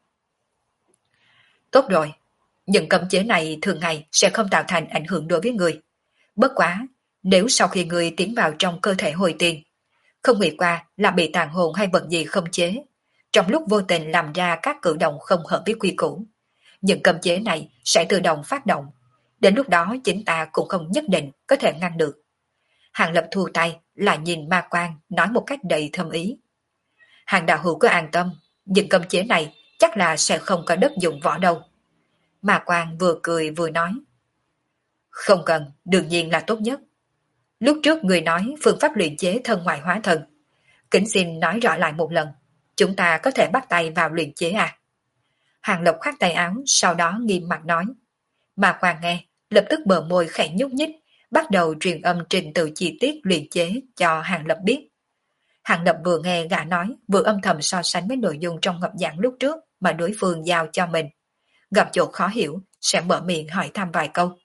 Tốt rồi, những cấm chế này thường ngày sẽ không tạo thành ảnh hưởng đối với người. Bất quá, nếu sau khi người tiến vào trong cơ thể hồi tiền, không nghĩ qua là bị tàn hồn hay vật gì không chế, trong lúc vô tình làm ra các cử động không hợp với quy củ, những cấm chế này sẽ tự động phát động. Đến lúc đó chính ta cũng không nhất định có thể ngăn được. Hàng Lập thu tay, lại nhìn Ma Quan, nói một cách đầy thâm ý. Hàng đạo hữu cứ an tâm, những cấm chế này chắc là sẽ không có đất dụng võ đâu. Ma Quan vừa cười vừa nói. Không cần, đương nhiên là tốt nhất. Lúc trước người nói phương pháp luyện chế thân ngoại hóa thân. Kính xin nói rõ lại một lần. Chúng ta có thể bắt tay vào luyện chế à? Hàng Lập khoát tay áo, sau đó nghiêm mặt nói. Mà Quang nghe, lập tức bờ môi khẽ nhúc nhích, bắt đầu truyền âm trình tự chi tiết luyện chế cho Hàng Lập biết. Hàng Lập vừa nghe gã nói, vừa âm thầm so sánh với nội dung trong ngọc giảng lúc trước mà đối phương giao cho mình. Gặp chỗ khó hiểu, sẽ mở miệng hỏi thăm vài câu.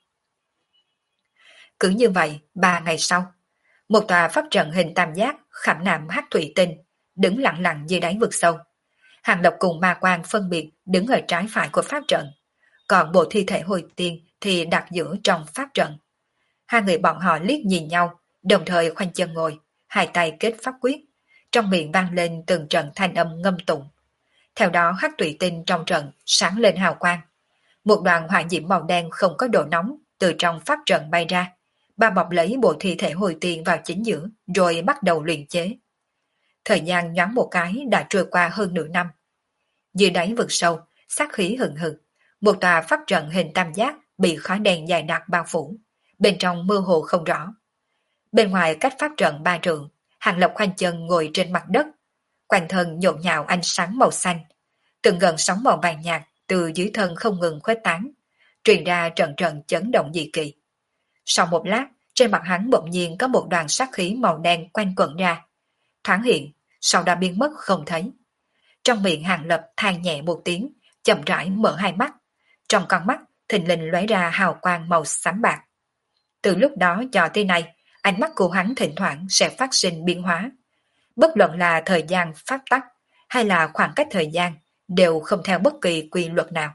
Cứ như vậy, 3 ngày sau, một tòa pháp trận hình tam giác khảm nạm hắc thủy tinh, đứng lặng lặng dưới đáy vực sâu. Hàng Lập cùng Ma Quang phân biệt đứng ở trái phải của pháp trận, còn bộ thi thể hồi tiên thì đặt giữa trong pháp trận. Hai người bọn họ liếc nhìn nhau, đồng thời khoanh chân ngồi, hai tay kết pháp quyết, trong miệng vang lên từng trận thanh âm ngâm tụng. Theo đó hắc thủy tinh trong trận sáng lên hào quang. Một đoàn hỏa diễm màu đen không có độ nóng từ trong pháp trận bay ra, ba bọc lấy bộ thi thể hồi tiên vào chính giữa, rồi bắt đầu luyện chế. Thời gian nhoáng một cái đã trôi qua hơn nửa năm. Dưới đáy vực sâu, sát khí hừng hực, một tòa pháp trận hình tam giác bị khói đen dài đặc bao phủ, bên trong mơ hồ không rõ. Bên ngoài cách pháp trận 3 trượng, Hàng Lập khoanh chân ngồi trên mặt đất, quanh thân nhộn nhạo ánh sáng màu xanh, từng gần sóng màu vàng nhạt từ dưới thân không ngừng khuếch tán, truyền ra trận trận chấn động dị kỳ. Sau một lát, trên mặt hắn bỗng nhiên có một đoàn sát khí màu đen quanh quẩn ra, thoáng hiện, sau đó biến mất không thấy. Trong miệng Hàng Lập than nhẹ một tiếng, chậm rãi mở hai mắt, trong con mắt thình lình lóe ra hào quang màu xám bạc. Từ lúc đó cho tới nay, ánh mắt của hắn thỉnh thoảng sẽ phát sinh biến hóa. Bất luận là thời gian pháp tắc hay là khoảng cách thời gian đều không theo bất kỳ quy luật nào.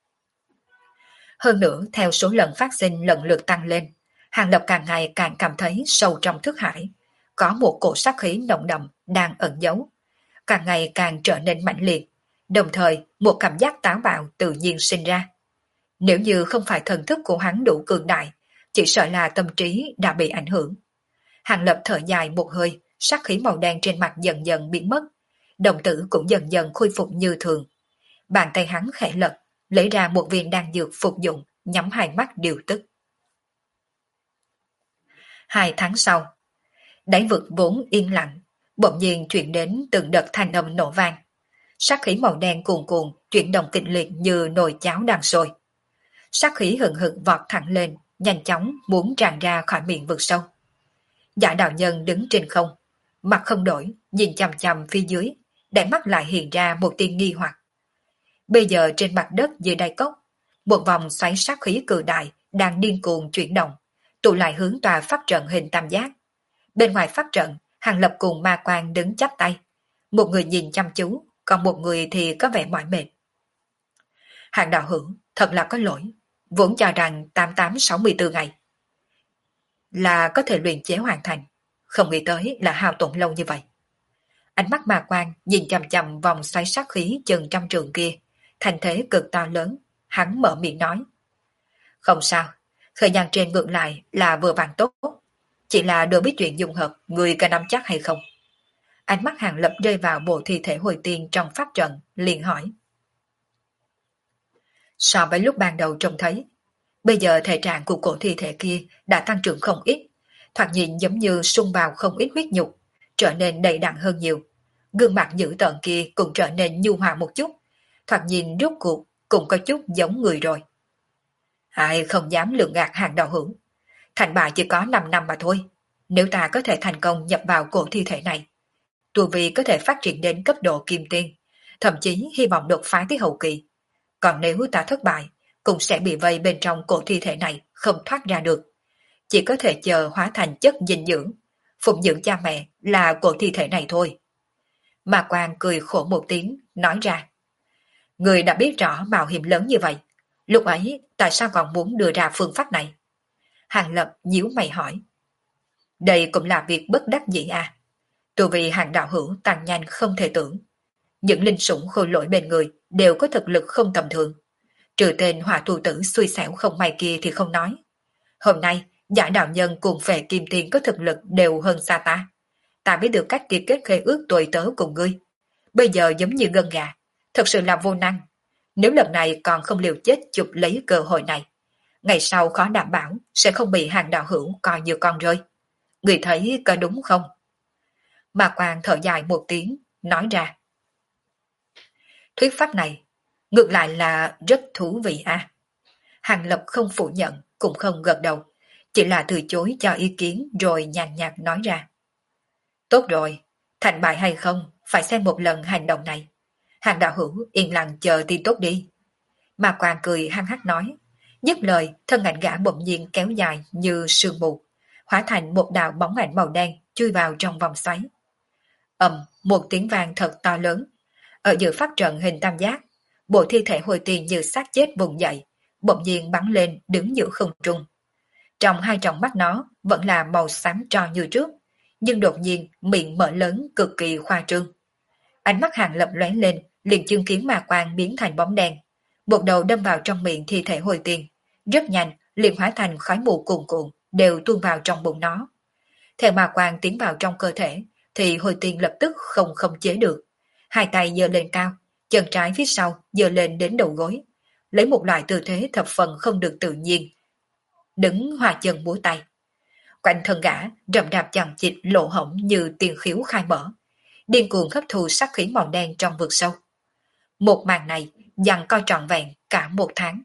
Hơn nữa, theo số lần phát sinh lần lượt tăng lên, Hàng Lập càng ngày càng cảm thấy sâu trong thức hải, có một cổ sát khí nồng đậm đang ẩn giấu, càng ngày càng trở nên mạnh liệt, đồng thời một cảm giác táo bạo tự nhiên sinh ra. Nếu như không phải thần thức của hắn đủ cường đại, chỉ sợ là tâm trí đã bị ảnh hưởng. Hàng Lập thở dài một hơi, sát khí màu đen trên mặt dần dần biến mất, đồng tử cũng dần dần khôi phục như thường. Bàn tay hắn khẽ lật, lấy ra một viên đan dược phục dụng, nhắm hai mắt điều tức. 2 tháng sau, đáy vực vốn yên lặng, bỗng nhiên chuyển đến từng đợt thanh âm nổ vang. Sát khí màu đen cuồn cuộn chuyển động kịch liệt như nồi cháo đang sôi. Sát khí hừng hực vọt thẳng lên, nhanh chóng muốn tràn ra khỏi miệng vực sâu. Giả đạo nhân đứng trên không, mặt không đổi, nhìn chằm chằm phía dưới, đáy mắt lại hiện ra một tia nghi hoặc. Bây giờ trên mặt đất dưới đáy cốc, một vòng xoáy sát khí cự đại đang điên cuồng chuyển động, tụ lại hướng tòa pháp trận hình tam giác. Bên ngoài pháp trận, Hàng Lập cùng Ma Quang đứng chắp tay. Một người nhìn chăm chú, còn một người thì có vẻ mỏi mệt. Hàng đạo hữu, thật là có lỗi. Vốn cho rằng 8864 ngày là có thể luyện chế hoàn thành. Không nghĩ tới là hao tổn lâu như vậy. Ánh mắt Ma Quang nhìn chằm chằm vòng xoáy sát khí chừng trăm trượng kia, thành thế cực to lớn. Hắn mở miệng nói. Không sao, thời gian trên ngược lại là vừa vặn tốt. Chỉ là đối biết chuyện dung hợp, người có nắm chắc hay không? Ánh mắt Hàng Lập rơi vào bộ thi thể hồi tiên trong pháp trận, liền hỏi. So với lúc ban đầu trông thấy, bây giờ thể trạng của cổ thi thể kia đã tăng trưởng không ít, thoạt nhìn giống như sung vào không ít huyết nhục, trở nên đầy đặn hơn nhiều. Gương mặt dữ tợn kia cũng trở nên nhu hòa một chút, thoạt nhìn rốt cuộc cũng có chút giống người rồi. Ai không dám lường gạt Hàng đạo hữu. Thành bại chỉ có 5 năm mà thôi. Nếu ta có thể thành công nhập vào cổ thi thể này, tu vi có thể phát triển đến cấp độ kim tiên, thậm chí hy vọng đột phá tới hậu kỳ. Còn nếu ta thất bại, cũng sẽ bị vây bên trong cổ thi thể này, không thoát ra được. Chỉ có thể chờ hóa thành chất dinh dưỡng, phụng dưỡng cha mẹ là cổ thi thể này thôi. Mà Quang cười khổ một tiếng, nói ra. Người đã biết rõ mạo hiểm lớn như vậy, lúc ấy tại sao còn muốn đưa ra phương pháp này? Hàng Lập nhíu mày hỏi. Đây cũng là việc bất đắc dĩ à? Tu vì Hàng đạo hữu tăng nhanh không thể tưởng. Những linh sủng khôi lỗi bên người đều có thực lực không tầm thường. Trừ tên hỏa tu tử xui xẻo không may kia thì không nói. Hôm nay, giả đạo nhân cùng về kim tiền có thực lực đều hơn xa ta. Ta biết được cách ký kết khế ước tuổi tớ cùng ngươi. Bây giờ giống như gân gà, thật sự là vô năng. Nếu lần này còn không liều chết chụp lấy cơ hội này, ngày sau khó đảm bảo sẽ không bị Hàng đạo hữu coi như con rơi. Người thấy có đúng không? Ma Quang thở dài một tiếng, nói ra. Thuyết pháp này, ngược lại là rất thú vị à. Hàng Lập không phủ nhận, cũng không gật đầu, chỉ là từ chối cho ý kiến rồi nhàn nhạt nói ra. Tốt rồi, thành bại hay không, phải xem một lần hành động này. Hàng đạo hữu yên lặng chờ tin tốt đi. Ma Quang cười hăng hắc nói. Dứt lời, thân ảnh gã bỗng nhiên kéo dài như sương mù, hóa thành một đạo bóng ảnh màu đen chui vào trong vòng xoáy. Một tiếng vang thật to lớn. Ở giữa pháp trận hình tam giác, bộ thi thể hồi tiền như xác chết vùng dậy, bỗng nhiên bắn lên đứng giữa không trung. Trong hai tròng mắt nó vẫn là màu xám tro như trước, nhưng đột nhiên miệng mở lớn cực kỳ khoa trương. Ánh mắt Hàng Lập lóe lên, liền chứng kiến ma quang biến thành bóng đen. Một đầu đâm vào trong miệng thi thể hồi tiền, rất nhanh liền hóa thành khói mù cuồn cuộn đều tuôn vào trong bụng nó. Theo ma quang tiến vào trong cơ thể, thì hồi tiền lập tức không khống chế được. Hai tay giơ lên cao, chân trái phía sau giơ lên đến đầu gối, lấy một loại tư thế thập phần không được tự nhiên. Đứng hòa chân múa tay. Quanh thân gã rậm rạp chằng chịt lỗ hổng như tiền khiếu khai mở, điên cuồng hấp thu sát khí màu đen trong vực sâu. Một màn này dằn co trọn vẹn cả một tháng.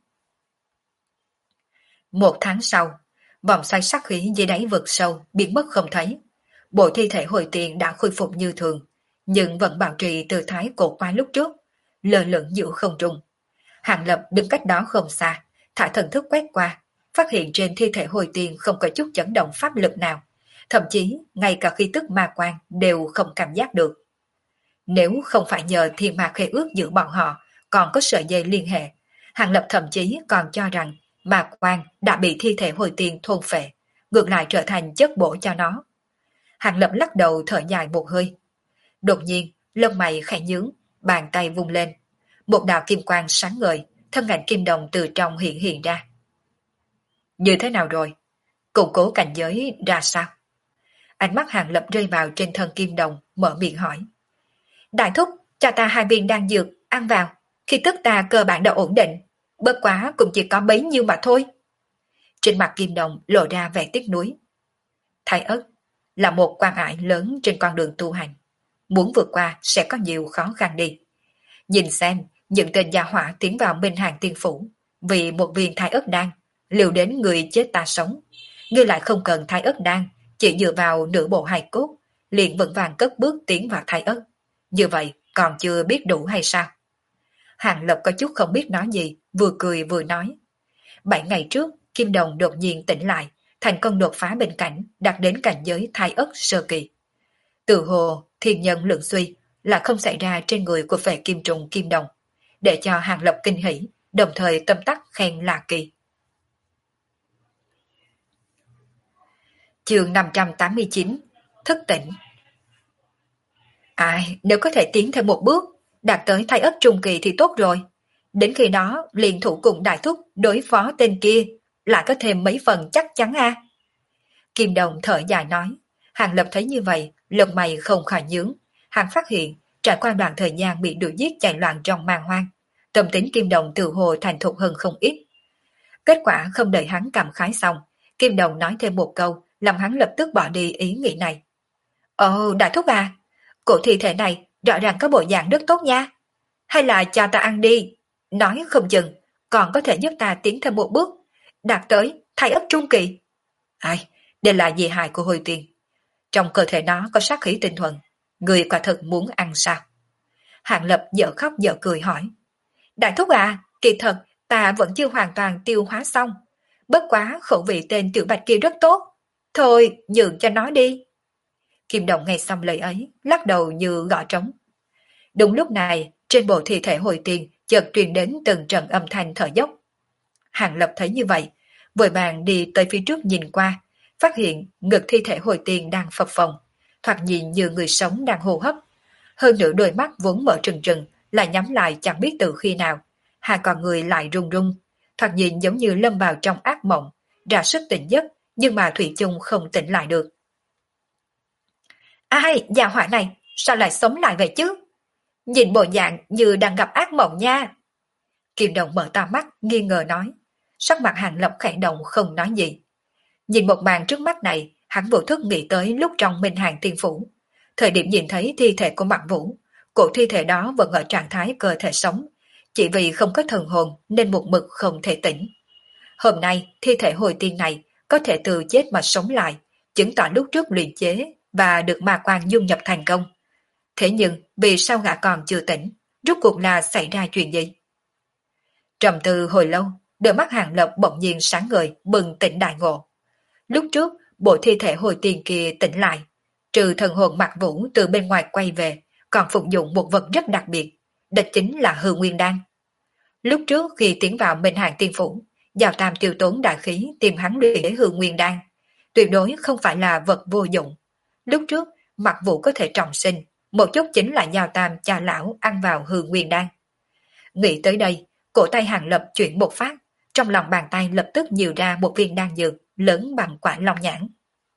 Một tháng sau, vòng xoay sát khí dưới đáy vực sâu biến mất không thấy. Bộ thi thể hồi tiền đã khôi phục như thường, nhưng vẫn bảo trì tư thái cổ quái lúc trước, lơ lửng giữa không trung. Hàng Lập đứng cách đó không xa, thả thần thức quét qua, phát hiện trên thi thể hồi tiền không có chút chấn động pháp lực nào, thậm chí ngay cả khí tức ma quang đều không cảm giác được. Nếu không phải nhờ thiên ma khế ước giữa bọn họ còn có sợi dây liên hệ, Hàng Lập thậm chí còn cho rằng ma quang đã bị thi thể hồi tiền thôn phệ, ngược lại trở thành chất bổ cho nó. Hàng Lập lắc đầu thở dài một hơi. Đột nhiên, lông mày khẽ nhướng, bàn tay vung lên. Một đạo kim quang sáng ngời, thân ảnh kim đồng từ trong hiện ra. Như thế nào rồi? Củng cố cảnh giới ra sao? Ánh mắt Hàng Lập rơi vào trên thân kim đồng, mở miệng hỏi. Đại thúc, cho ta 2 viên đan dược, ăn vào. Khi tức ta cơ bản đã ổn định, bất quá cũng chỉ có bấy nhiêu mà thôi. Trên mặt kim đồng lộ ra vẻ tiếc nuối. Thái ất là một quan ải lớn trên con đường tu hành. Muốn vượt qua sẽ có nhiều khó khăn đi. Nhìn xem, những tên gia hỏa tiến vào Minh Hàng Tiên Phủ, vì một viên thái ất đan, liều đến người chết ta sống. Ngươi lại không cần thái ất đan, chỉ dựa vào nửa bộ hài cốt, liền vững vàng cất bước tiến vào thái ất. Như vậy còn chưa biết đủ hay sao? Hàng Lập có chút không biết nói gì, vừa cười vừa nói. 7 ngày trước, Kim Đồng đột nhiên tỉnh lại, thành công đột phá bên cạnh, đạt đến cảnh giới thái ất sơ kỳ. Từ hồ, thiên nhân lượng suy là không xảy ra trên người của phệ kim trùng Kim Đồng, để cho Hàng Lập kinh hỉ, đồng thời tâm tắc khen là kỳ. Chương 589, thức tỉnh. Nếu có thể tiến thêm một bước, đạt tới thái ất trung kỳ thì tốt rồi. Đến khi đó, liền thủ cùng đại thúc đối phó tên kia, lại có thêm mấy phần chắc chắn a. Kim Đồng thở dài nói. Hàng Lập thấy như vậy, lông mày không khỏi nhướng. Hắn phát hiện, trải qua đoạn thời gian bị đuổi giết chạy loạn trong màn hoang, tâm tính Kim Đồng từ hồ thành thục hơn không ít. Kết quả không đợi hắn cảm khái xong, Kim Đồng nói thêm một câu, làm hắn lập tức bỏ đi ý nghĩ này. Ồ, đại thúc à, cổ thi thể này rõ ràng có bộ dạng rất tốt nha. Hay là cho ta ăn đi, nói không chừng, còn có thể giúp ta tiến thêm một bước, đạt tới thái ấp trung kỳ. Đây là dị hại của hồi tiền. Trong cơ thể nó có sát khí tinh thuần, người quả thực muốn ăn sao? Hàng Lập dở khóc dở cười hỏi. Đại thúc à, kỳ thật, ta vẫn chưa hoàn toàn tiêu hóa xong. Bất quá khẩu vị tên tiểu bạch kia rất tốt. Thôi, nhường cho nó đi. Kim Đồng nghe xong lời ấy, lắc đầu như gõ trống. Đúng lúc này, trên bộ thi thể hồi tiền chợt truyền đến từng trận âm thanh thở dốc. Hàng Lập thấy như vậy, vội vàng đi tới phía trước nhìn qua, phát hiện ngực thi thể hồi tiền đang phập phồng, thoạt nhìn như người sống đang hô hấp. Hơn nữa đôi mắt vốn mở trừng trừng, lại nhắm lại chẳng biết từ khi nào, hai con người lại run run, thoạt nhìn giống như lâm vào trong ác mộng, ra sức tỉnh giấc, nhưng mà thủy chung không tỉnh lại được. Gia hỏa này, sao lại sống lại vậy chứ? Nhìn bộ dạng như đang gặp ác mộng nha. Kim Đồng mở to mắt, nghi ngờ nói. Sắc mặt Hàng Lập khẽ động không nói gì. Nhìn một màn trước mắt này, hắn vô thức nghĩ tới lúc trong Minh Hàng Tiên Phủ. Thời điểm nhìn thấy thi thể của Mạc Vũ, cổ thi thể đó vẫn ở trạng thái cơ thể sống, chỉ vì không có thần hồn nên một mực không thể tỉnh. Hôm nay, thi thể hồi tiên này có thể từ chết mà sống lại, chứng tỏ lúc trước luyện chế và được ma quang dung nhập thành công. Thế nhưng, vì sao gã còn chưa tỉnh, rốt cuộc là xảy ra chuyện gì? Trầm tư hồi lâu, đôi mắt Hàng Lập bỗng nhiên sáng ngời, bừng tỉnh đại ngộ. Lúc trước, bộ thi thể hồi tiên kia tỉnh lại, trừ thần hồn Mạc Vũ từ bên ngoài quay về, còn phục dụng một vật rất đặc biệt, đó chính là hư nguyên đan. Lúc trước khi tiến vào Minh Hàng Tiên Phủ, Giao Tam tiêu tốn đại khí tìm hắn luyện để hư nguyên đan, tuyệt đối không phải là vật vô dụng. Lúc trước, Mạc Vũ có thể trọng sinh, một chút chính là Giao Tam cha lão ăn vào hư nguyên đan. Nghĩ tới đây, cổ tay Hàng Lập chuyển một phát, trong lòng bàn tay lập tức nhiều ra một viên đan dược lớn bằng quả long nhãn.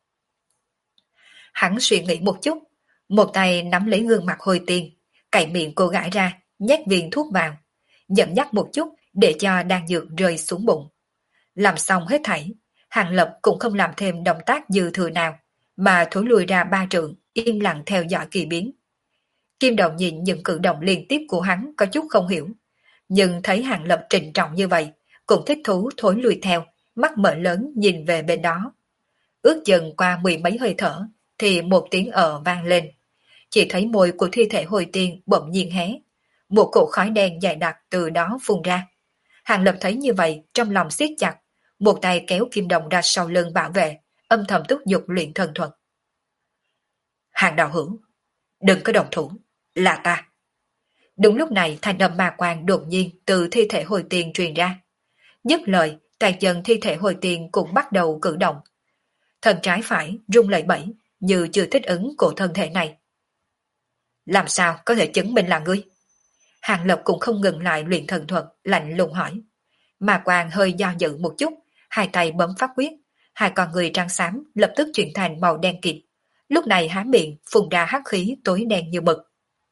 Hắn suy nghĩ một chút, một tay nắm lấy gương mặt hồi tiên, cạy miệng cô gãi ra, nhét viên thuốc vào, dẫn dắt một chút để cho đan dược rơi xuống bụng. Làm xong hết thảy, Hàng Lập cũng không làm thêm động tác dư thừa nào, mà thối lùi ra 3 trượng, im lặng theo dõi kỳ biến. Kim Đồng nhìn những cử động liên tiếp của hắn có chút không hiểu, nhưng thấy Hàng Lập trịnh trọng như vậy, cũng thích thú thối lùi theo, mắt mở lớn nhìn về bên đó. Ước chừng qua 10 mấy hơi thở, thì một tiếng vang lên. Chỉ thấy môi của thi thể hồi tiên bỗng nhiên hé. Một cỗ khói đen dày đặc từ đó phun ra. Hàng Lập thấy như vậy, trong lòng siết chặt, một tay kéo Kim Đồng ra sau lưng bảo vệ, âm thầm túc dục luyện thần thuật. Hàng đạo hữu, đừng có đồng thủ, là ta. Đúng lúc này thanh âm ma quang đột nhiên từ thi thể hồi tiên truyền ra. Dứt lời, tay chân thi thể hồi tiên cũng bắt đầu cử động. Thân trái phải rung lẩy bẩy, như chưa thích ứng của thân thể này. Làm sao có thể chứng minh là ngươi? Hàng Lập cũng không ngừng lại luyện thần thuật, lạnh lùng hỏi. Ma quang hơi do dự một chút, hai tay bấm pháp quyết, hai con người trắng xám lập tức chuyển thành màu đen kịt. Lúc này há miệng phun ra hắc khí tối đen như mực.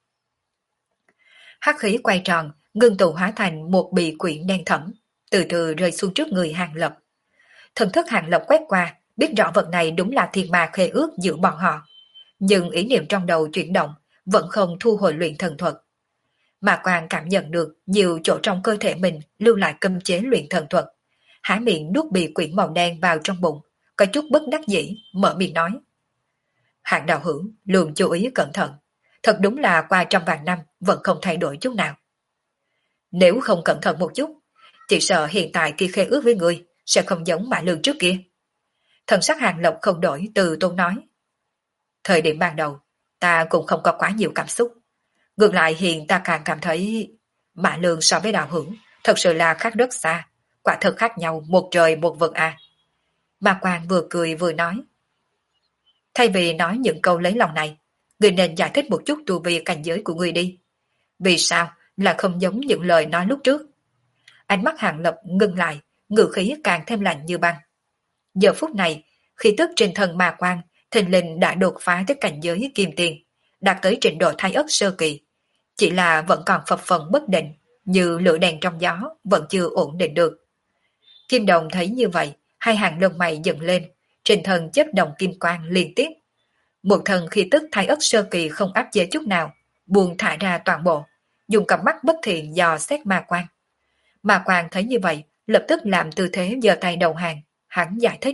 Hắc khí quay tròn, ngưng tụ hóa thành một bì quyển đen thẫm, từ từ rơi xuống trước người Hàng Lập. Thần thức Hàng Lập quét qua, biết rõ vật này đúng là thiên ma khê ước giữa bọn họ. Nhưng ý niệm trong đầu chuyển động, vẫn không thu hồi luyện thần thuật. Ma quang cảm nhận được nhiều chỗ trong cơ thể mình lưu lại cấm chế luyện thần thuật. Há miệng nuốt bì quyển màu đen vào trong bụng, có chút bất đắc dĩ, mở miệng nói. Hạng đạo hữu, luôn chú ý cẩn thận. Thật đúng là qua trăm vạn năm vẫn không thay đổi chút nào. Nếu không cẩn thận một chút, chỉ sợ hiện tại khi khê ước với người sẽ không giống Mã Lương trước kia. Thần sắc Hàng Lộc không đổi, từ tôn nói. Thời điểm ban đầu, ta cũng không có quá nhiều cảm xúc. Ngược lại hiện ta càng cảm thấy Mã Lương so với đạo hữu thật sự là khác rất xa, quả thật khác nhau một trời một vực à. Ma Quang vừa cười vừa nói. Thay vì nói những câu lấy lòng này, người nên giải thích một chút tu vi cảnh giới của người đi. Vì sao là không giống những lời nói lúc trước? Ánh mắt Hàng Lập ngưng lại, ngữ khí càng thêm lạnh như băng. Giờ phút này, khí tức trên thân Ma Quang, thình lình đã đột phá tới cảnh giới kim tiền, đạt tới trình độ thái ất sơ kỳ. Chỉ là vẫn còn phập phồng bất định, như lửa đèn trong gió, vẫn chưa ổn định được. Kim Đồng thấy như vậy, hai hàng lông mày dựng lên, trên thân chớp đồng kim quang liên tiếp. Một thần khí tức thái ất sơ kỳ không áp chế chút nào, buông thả ra toàn bộ, dùng cặp mắt bất thiện dò xét Ma Quang. Ma Quang thấy như vậy, lập tức làm tư thế giơ tay đầu hàng, hắn giải thích.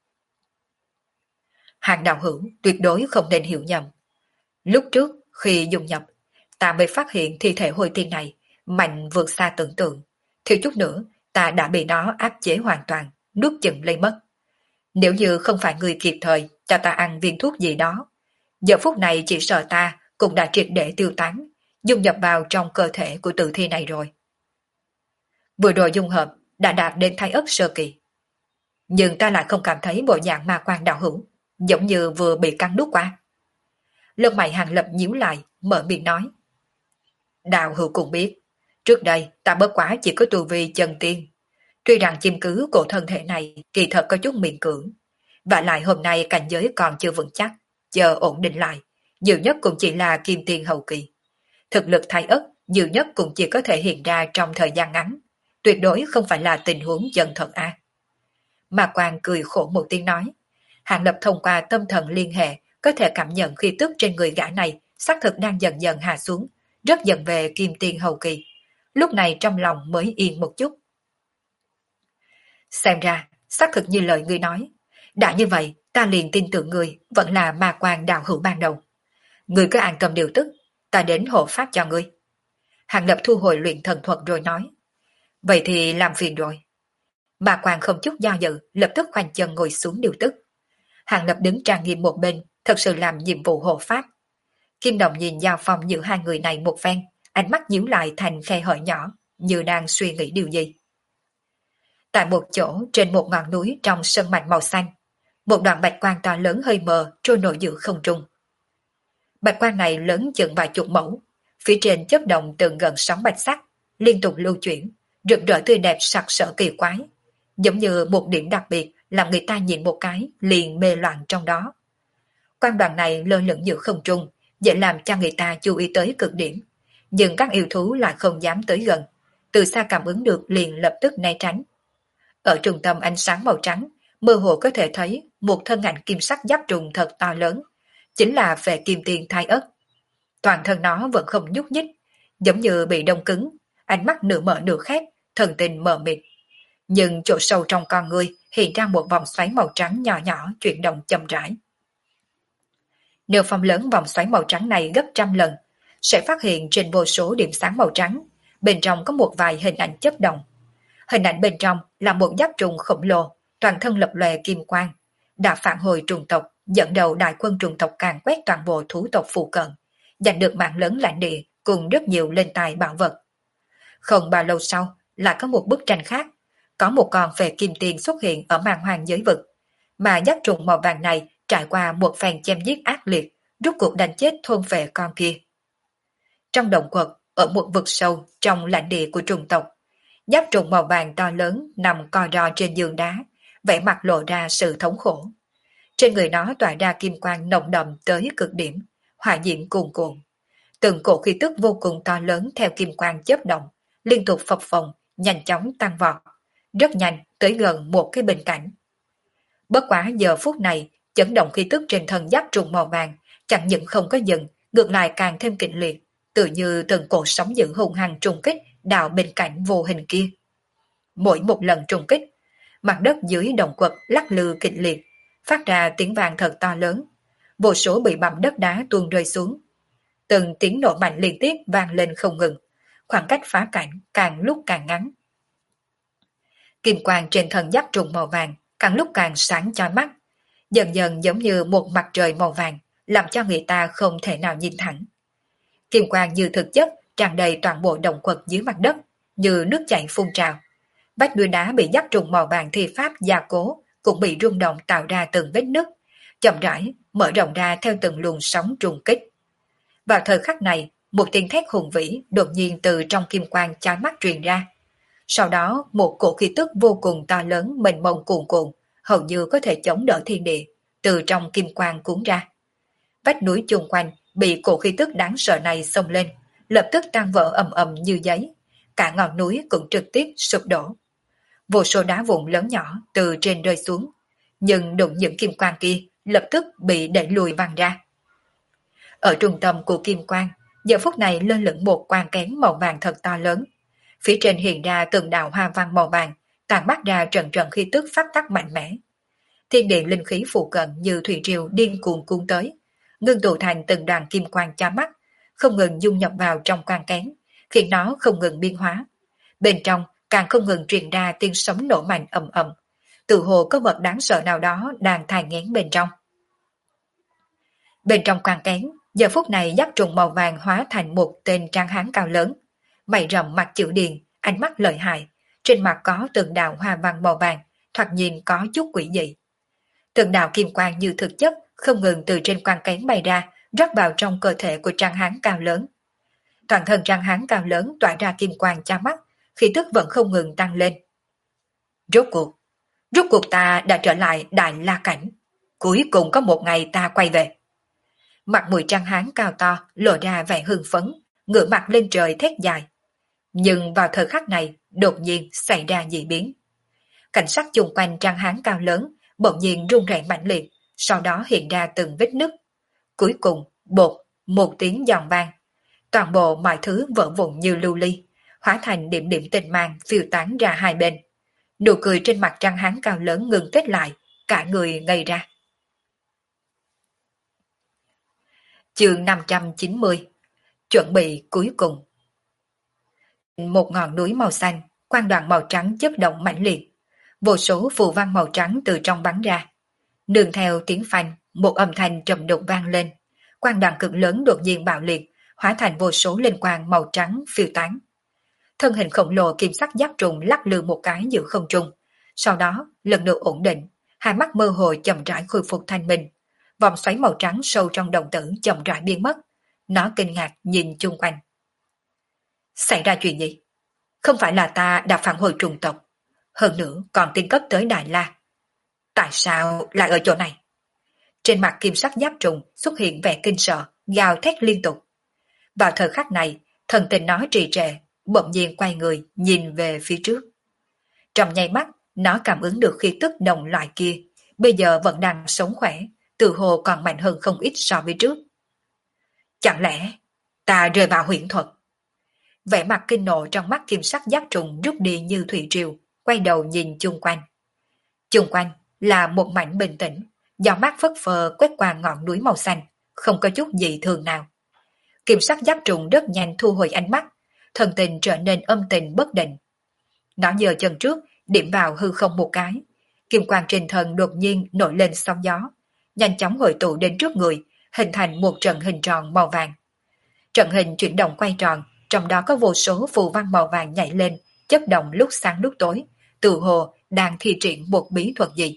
Hàng đạo hữu tuyệt đối không nên hiểu nhầm. Lúc trước, khi dùng nhập, ta mới phát hiện thi thể hồi tiên này mạnh vượt xa tưởng tượng. Thiếu chút nữa, ta đã bị nó áp chế hoàn toàn, nuốt chửng lấy mất. Nếu như không phải người kịp thời cho ta ăn viên thuốc gì đó, giờ phút này chỉ sợ ta cũng đã triệt để tiêu tán, dung nhập vào trong cơ thể của tử thi này rồi. Vừa rồi dung hợp đã đạt đến thái ất sơ kỳ. Nhưng ta lại không cảm thấy bộ dạng Ma Quang đạo hữu, giống như vừa bị cắn nuốt qua. Lông mày Hàng Lập nhíu lại, mở miệng nói. Đạo hữu cũng biết, trước đây ta bất quá chỉ có tu vi chân tiên. Tuy rằng chiêm cứ của thân thể này kỳ thật có chút miễn cưỡng, và lại hôm nay cảnh giới còn chưa vững chắc, chờ ổn định lại, nhiều nhất cũng chỉ là kim tiên hậu kỳ. Thực lực thái ất, nhiều nhất cũng chỉ có thể hiện ra trong thời gian ngắn, tuyệt đối không phải là tình huống chân thật a. Ma Quang cười khổ một tiếng nói, Hàng Lập thông qua tâm thần liên hệ có thể cảm nhận khí tức trên người gã này xác thực đang dần dần hạ xuống, rất dần về kim tiên hậu kỳ. Lúc này trong lòng mới yên một chút. Xem ra, xác thực như lời ngươi nói. Đã như vậy, ta liền tin tưởng ngươi vẫn là Ma Quang đạo hữu ban đầu. Ngươi cứ an tâm điều tức, ta đến hộ pháp cho ngươi. Hàng Lập thu hồi luyện thần thuật rồi nói. Vậy thì làm phiền rồi. Ma Quang không chút do dự, lập tức khoanh chân ngồi xuống điều tức. Hàng Lập đứng trang nghiêm một bên, thật sự làm nhiệm vụ hộ pháp. Kim Đồng nhìn giao phong giữa hai người này một phen, ánh mắt nhíu lại thành khe hở nhỏ, như đang suy nghĩ điều gì. Tại một chỗ trên một ngọn núi trong sơn mạch màu xanh, một đoạn bạch quang to lớn hơi mờ trôi nổi giữa không trung. Bạch quang này lớn chừng vài chục mẫu, phía trên chớp động từng gần sóng bạch sắc, liên tục lưu chuyển, rực rỡ tươi đẹp sặc sỡ kỳ quái, giống như một điểm đặc biệt làm người ta nhìn một cái liền mê loạn trong đó. Quang đoàn này lơ lửng giữa không trung, dễ làm cho người ta chú ý tới cực điểm, nhưng các yêu thú lại không dám tới gần, từ xa cảm ứng được liền lập tức né tránh. Ở trung tâm ánh sáng màu trắng, mơ hồ có thể thấy một thân ảnh kim sắc giáp trùng thật to lớn, chính là Phệ Kim Tiên Thai Ất. Toàn thân nó vẫn không nhúc nhích, giống như bị đông cứng, ánh mắt nửa mở nửa khép, thần tình mờ mịt. Nhưng chỗ sâu trong con người hiện ra một vòng xoáy màu trắng nhỏ nhỏ chuyển động chậm rãi. Nếu phong lớn vòng xoáy màu trắng này gấp trăm lần, sẽ phát hiện trên vô số điểm sáng màu trắng, bên trong có một vài hình ảnh chớp động. Hình ảnh bên trong là một giáp trùng khổng lồ, toàn thân lập lòe kim quang, đã phản hồi trùng tộc, dẫn đầu đại quân trùng tộc càn quét toàn bộ thú tộc phụ cận, giành được mạng lớn lãnh địa cùng rất nhiều lên tài bảo vật. Không bao lâu sau, lại có một bức tranh khác, có một con Phệ Kim Tiên xuất hiện ở màn hoàng giới vực, mà giáp trùng màu vàng này trải qua một phen chém giết ác liệt, rút cuộc đánh chết thôn vệ con kia. Trong động quật, ở một vực sâu trong lãnh địa của trùng tộc, giáp trùng màu vàng to lớn nằm co ro trên giường đá, vẻ mặt lộ ra sự thống khổ. Trên người nó tỏa ra kim quang nồng đậm tới cực điểm, hỏa diễm cuồn cuộn. Từng cổ khí tức vô cùng to lớn theo kim quang chớp động, liên tục phập phồng, nhanh chóng tăng vọt, rất nhanh tới gần một cái bên cạnh. Bất quá giờ phút này, chấn động khí tức trên thân giáp trùng màu vàng chẳng những không có dừng, ngược lại càng thêm kịch liệt, tự như từng cổ sóng dữ hùng hăng trùng kích đào bên cạnh vô hình kia. Mỗi một lần trùng kích, mặt đất dưới động quật lắc lư kịch liệt, phát ra tiếng vang thật to lớn, vô số bị bặm đất đá tuôn rơi xuống. Từng tiếng nổ mạnh liên tiếp vang lên không ngừng, khoảng cách phá cảnh càng lúc càng ngắn. Kim quang trên thân giáp trùng màu vàng càng lúc càng sáng chói mắt, dần dần giống như một mặt trời màu vàng, làm cho người ta không thể nào nhìn thẳng. Kim quang như thực chất tràn đầy toàn bộ động quật dưới mặt đất, như nước chảy phun trào. Vách núi đá bị giáp trùng màu vàng thi pháp gia cố cũng bị rung động tạo ra từng vết nứt, chậm rãi mở rộng ra theo từng luồng sóng trùng kích. Vào thời khắc này, một tiếng thét hùng vĩ đột nhiên từ trong kim quang chói mắt truyền ra. Sau đó, một cổ khí tức vô cùng to lớn mênh mông cuồn cuộn, hầu như có thể chống đỡ thiên địa, từ trong kim quang cuốn ra. Vách núi chung quanh bị cổ khí tức đáng sợ này xông lên, lập tức tan vỡ ầm ầm như giấy, cả ngọn núi cũng trực tiếp sụp đổ. Vô số đá vụn lớn nhỏ từ trên rơi xuống, nhưng đụng những kim quang kia lập tức bị đẩy lùi văng ra. Ở trung tâm của kim quang, giờ phút này lơ lửng một quang kén màu vàng thật to lớn. Phía trên hiện ra từng đạo hoa văn màu vàng, tàn mắt ra trận trận khí tức phát tắc mạnh mẽ. Thiên địa linh khí phụ cận như thủy triều điên cuồng cuốn tới, ngưng tụ thành từng đoàn kim quang chói mắt, không ngừng dung nhập vào trong quang kén, khiến nó không ngừng biến hóa. Bên trong càng không ngừng truyền ra tiếng sấm nổ mạnh ầm ầm, tự hồ có vật đáng sợ nào đó đang thai nghén bên trong. Bên trong quang kén, giờ phút này giáp trùng màu vàng hóa thành một tên tráng hán cao lớn, mày rậm mặt chữ điền, ánh mắt lợi hại, trên mặt có từng đạo hoa văn màu vàng, thoạt nhìn có chút quỷ dị. Từng đạo kim quang như thực chất không ngừng từ trên quang kén bay ra, rót vào trong cơ thể của tráng hán cao lớn. Toàn thân tráng hán cao lớn tỏa ra kim quang chói mắt, khí tức vẫn không ngừng tăng lên. Rốt cuộc ta đã trở lại Đại La Cảnh. Cuối cùng có một ngày ta quay về. Mặt mũi tráng hán cao to lộ ra vẻ hưng phấn, ngửa mặt lên trời thét dài. Nhưng vào thời khắc này, đột nhiên xảy ra dị biến. Cảnh sắc chung quanh trăng hán cao lớn, bỗng nhiên rung rẩy mãnh liệt, sau đó hiện ra từng vết nứt. Cuối cùng, bột, một tiếng giòn vang. Toàn bộ mọi thứ vỡ vụn như lưu ly, hóa thành điểm điểm tình mang phiêu tán ra hai bên. Nụ cười trên mặt trăng hán cao lớn ngừng kết lại, cả người ngây ra. Chương 590. Chuẩn bị cuối cùng. Một ngọn núi màu xanh, quang đoàn màu trắng chớp động mãnh liệt. Vô số phù văn màu trắng từ trong bắn ra. Nương theo tiếng phanh, một âm thanh trầm đục vang lên. Quang đoàn cực lớn đột nhiên bạo liệt, hóa thành vô số linh quang màu trắng phiêu tán. Thân hình khổng lồ kim sắc giáp trùng lắc lư một cái giữa không trung. Sau đó, lần nữa ổn định, hai mắt mơ hồ chậm rãi khôi phục thanh minh. Vòng xoáy màu trắng sâu trong đồng tử chậm rãi biến mất. Nó kinh ngạc nhìn chung quanh. Xảy ra chuyện gì? Không phải là ta đã phản hồi trùng tộc, hơn nữa còn tin cấp tới Đại La. Tại sao lại ở chỗ này? Trên mặt kim sắc giáp trùng xuất hiện vẻ kinh sợ, gào thét liên tục. Vào thời khắc này, thần tình nó trì trệ, bỗng nhiên quay người nhìn về phía trước. Trong nháy mắt, nó cảm ứng được khí tức đồng loại kia, bây giờ vẫn đang sống khỏe, từ hồ còn mạnh hơn không ít so với trước. Chẳng lẽ ta rơi vào huyễn thuật? Vẻ mặt kinh nộ trong mắt kim sắc giáp trùng rút đi như thủy triều, quay đầu nhìn chung quanh. Chung quanh là một mảnh bình tĩnh, gió mát phất phơ quét qua ngọn núi màu xanh, không có chút gì thường nào. Kim sắc giáp trùng rất nhanh thu hồi ánh mắt, thần tình trở nên âm tình bất định. Nó giơ chân trước, điểm vào hư không một cái. Kim quang trên thân đột nhiên nổi lên sóng gió, nhanh chóng hội tụ đến trước người, hình thành một trận hình tròn màu vàng. Trận hình chuyển động quay tròn, trong đó có vô số phù văn màu vàng nhảy lên, chớp động lúc sáng lúc tối, tự hồ đang thi triển một bí thuật gì.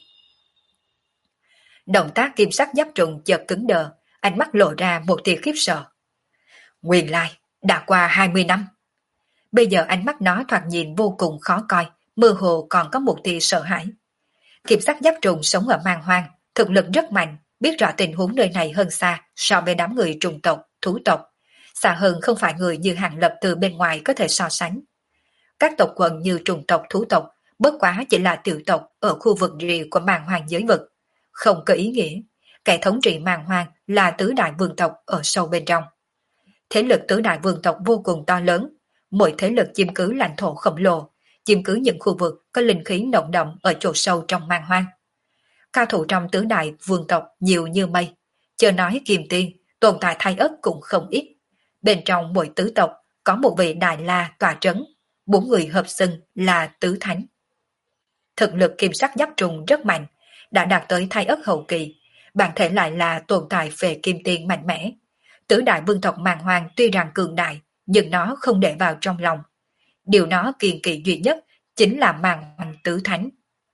Động tác kim sắc giáp trùng chợt cứng đờ, ánh mắt lộ ra một tia khiếp sợ. Nguyên lai, đã qua 20 năm. Bây giờ ánh mắt nó thoạt nhìn vô cùng khó coi, mơ hồ còn có một tia sợ hãi. Kim sắc giáp trùng sống ở man hoang, thực lực rất mạnh, biết rõ tình huống nơi này hơn xa so với đám người trùng tộc, thú tộc. Xa hơn không phải người như Hàng Lập từ bên ngoài có thể so sánh. Các tộc quần như trùng tộc, thú tộc, bất quá chỉ là tiểu tộc ở khu vực rìa của man hoang giới vực. Không có ý nghĩa, kẻ thống trị man hoang là tứ đại vương tộc ở sâu bên trong. Thế lực tứ đại vương tộc vô cùng to lớn, mỗi thế lực chiếm cứ lãnh thổ khổng lồ, chiếm cứ những khu vực có linh khí nồng đậm ở chỗ sâu trong man hoang. Cao thủ trong tứ đại vương tộc nhiều như mây, chờ nói kiềm tiên, tồn tại thái ất cũng không ít. Bên trong mỗi tứ tộc có một vị Đại La tòa trấn, 4 người hợp xưng là tứ thánh. Thực lực kim sắc giáp trùng rất mạnh, đã đạt tới thái ất hậu kỳ, bản thể lại là tồn tại về kim tiên mạnh mẽ. Tứ đại vương tộc man hoang tuy rằng cường đại, nhưng nó không để vào trong lòng. Điều nó kiêng kỵ duy nhất chính là man hoang tứ thánh.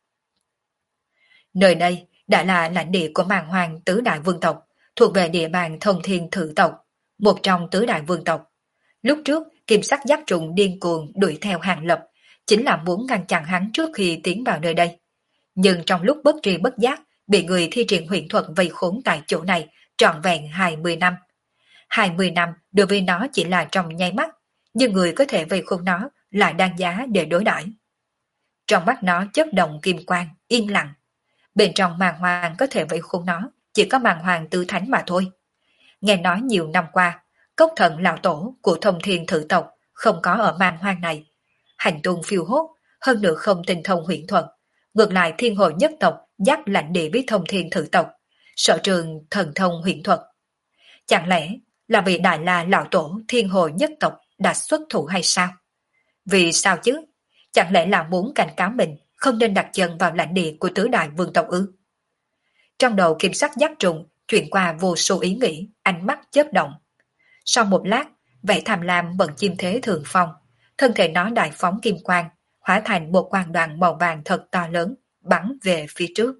Nơi đây đã là lãnh địa của man hoang tứ đại vương tộc, thuộc về địa bàn Thông Thiên Thử tộc, một trong tứ đại vương tộc. Lúc trước, kim sắc giáp trùng điên cuồng đuổi theo Hàng Lập, chính là muốn ngăn chặn hắn trước khi tiến vào nơi đây. Nhưng trong lúc bất tri bất giác, bị người thi triển huyền thuật vây khốn tại chỗ này trọn vẹn 20 năm. 20 năm đối với nó chỉ là trong nháy mắt, nhưng người có thể vây khốn nó lại đáng giá để đối đãi. Trong mắt nó chớp động kim quang, yên lặng. Bên trong màn hoàng có thể vây khốn nó, chỉ có màn hoàng tứ thánh mà thôi. Nghe nói nhiều năm qua, cốc thần lão tổ của Thông Thiên Thử tộc không có ở màn hoang này. Hành tung phiêu hốt, hơn nữa không tinh thông huyền thuật. Ngược lại thiên hội nhất tộc giáp lãnh địa với Thông Thiên Thử tộc, sở trường thần thông huyền thuật. Chẳng lẽ là vị Đại La lão tổ thiên hội nhất tộc đã xuất thủ hay sao? Vì sao chứ? Chẳng lẽ là muốn cảnh cáo mình không nên đặt chân vào lãnh địa của tứ đại vương tộc ư? Trong đầu kim sắc giác trùng chuyển qua vô số ý nghĩ, ánh mắt chớp động. Sau một lát, vẻ tham lam bận chim thế thường phong, thân thể nó đại phóng kim quang, hóa thành một quang đoàn màu vàng thật to lớn, bắn về phía trước.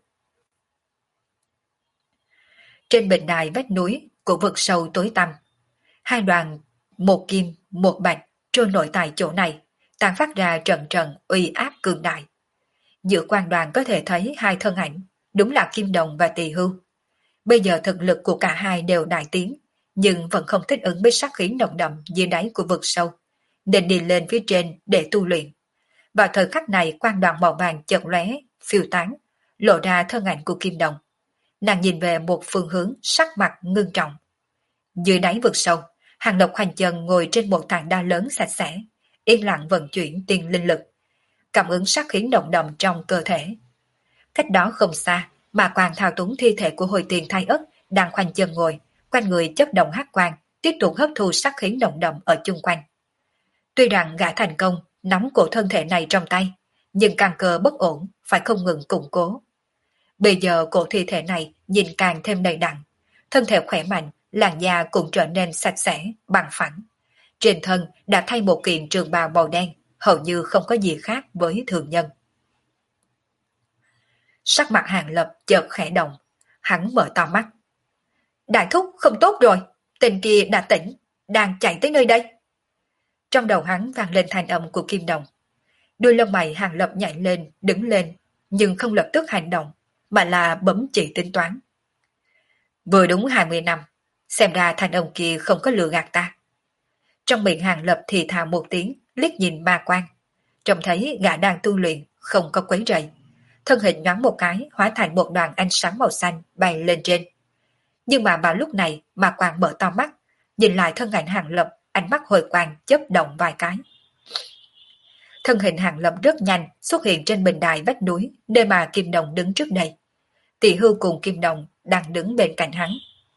Trên bình đài vách núi của vực sâu tối tăm, hai đoàn một kim, một bạch trôi nổi tại chỗ này, tàn phát ra trận trận uy áp cường đại. Giữa quang đoàn có thể thấy hai thân ảnh, đúng là Kim Đồng và Tỳ Hưu. Bây giờ thực lực của cả hai đều đại tiến, nhưng vẫn không thích ứng với sát khí nồng đậm dưới đáy của vực sâu. nên đi lên phía trên để tu luyện. Vào thời khắc này quang đoàn màu vàng chợt lóe, phiêu tán, lộ ra thân ảnh của Kim Đồng. Nàng nhìn về một phương hướng, sắc mặt ngưng trọng. Dưới đáy vực sâu, Hàng Lập khoanh chân ngồi trên một tảng đá lớn sạch sẽ, yên lặng vận chuyển tiên linh lực, cảm ứng sát khí động đậm trong cơ thể. Cách đó không xa, mà quang thao túng thi thể của hồi tiền thai ất đang khoanh chân ngồi, quanh người chất động hắc quang, tiếp tục hấp thu sát khí động đậm ở chung quanh. Tuy rằng gã thành công nắm cổ thân thể này trong tay, nhưng căn cơ bất ổn, phải không ngừng củng cố. Bây giờ cổ thi thể này nhìn càng thêm đầy đặn, thân thể khỏe mạnh, làn da cũng trở nên sạch sẽ, bằng phẳng. Trên thân đã thay một kiện trường bào màu đen, hầu như không có gì khác với thường nhân. Sắc mặt Hàng Lập chợt khẽ động, hắn mở to mắt. Đại thúc không tốt rồi, tên kia đã tỉnh, đang chạy tới nơi đây. Trong đầu hắn vang lên thanh âm của Kim Đồng. Đôi lông mày Hàng Lập nhảy lên, đứng lên, nhưng không lập tức hành động, mà là bấm chỉ tính toán. Vừa đúng 20 năm, xem ra thanh âm kia không có lừa gạt ta. Trong miệng Hàng Lập thì thào một tiếng, liếc nhìn ma quan. Trông thấy gã đang tu luyện, không có quấy rầy. Thân hình nhoáng một cái, hóa thành một đoàn ánh sáng màu xanh bay lên trên. Nhưng mà vào lúc này, ma quan mở to mắt, nhìn lại thân ảnh Hàng Lập, ánh mắt hồi quang chớp động vài cái. Thân hình Hàng Lập rất nhanh xuất hiện trên bình đài vách núi, nơi mà Kim Đồng đứng trước đây. Tỷ Hưu cùng Kim Đồng đang đứng bên cạnh hắn.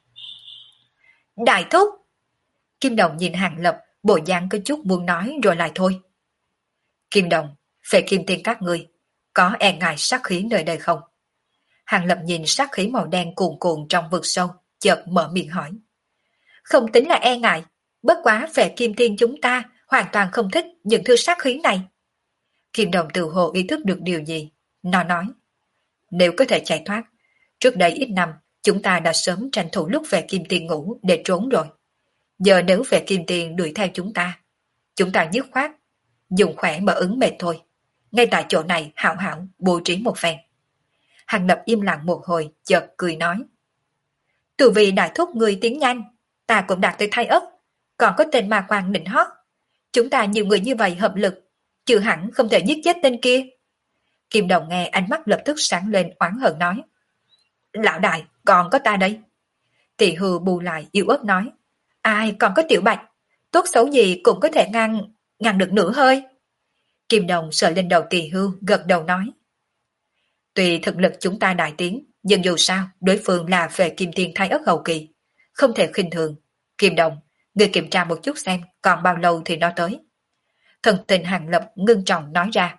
Đại thúc! Kim Đồng nhìn Hàng Lập, bộ dáng có chút muốn nói rồi lại thôi. Kim Đồng, về Kim Tiên các ngươi, có e ngại sát khí nơi đây không? Hàng Lập nhìn sát khí màu đen cuồn cuộn trong vực sâu, chợt mở miệng hỏi. Không tính là e ngại, bất quá về Kim Tiên chúng ta hoàn toàn không thích những thứ sát khí này. Kim Đồng tự hồ ý thức được điều gì, nó nói. Nếu có thể chạy thoát, trước đây ít năm chúng ta đã sớm tranh thủ lúc về Kim Tiên ngủ để trốn rồi. Giờ nếu về Kim Tiên đuổi theo chúng ta dứt khoát, dùng khỏe mà ứng mệt thôi. Ngay tại chỗ này hảo hảo bố trí một phen. Hàng Lập im lặng một hồi, chợt cười nói. Từ vì đại thúc người tiến nhanh, ta cũng đạt tới thai ấp, còn có tên ma quan nịnh hót. Chúng ta nhiều người như vậy hợp lực, chưa hẳn không thể giết chết tên kia. Kim Đồng nghe ánh mắt lập tức sáng lên oán hận nói. Lão đại, còn có ta đây. Tỷ Hưu bù lại yếu ớt nói. Ai còn có Tiểu Bạch, tốt xấu gì cũng có thể ngăn được nửa hơi. Kim Đồng sờ lên đầu Tỷ Hưu gật đầu nói. Tuy thực lực chúng ta đại tiến, nhưng dù sao đối phương là về Kim Tiên thai ất hậu kỳ, không thể khinh thường. Kim Đồng, người kiểm tra một chút xem còn bao lâu thì nó tới. Thần tình Hàng Lập ngưng trọng nói ra.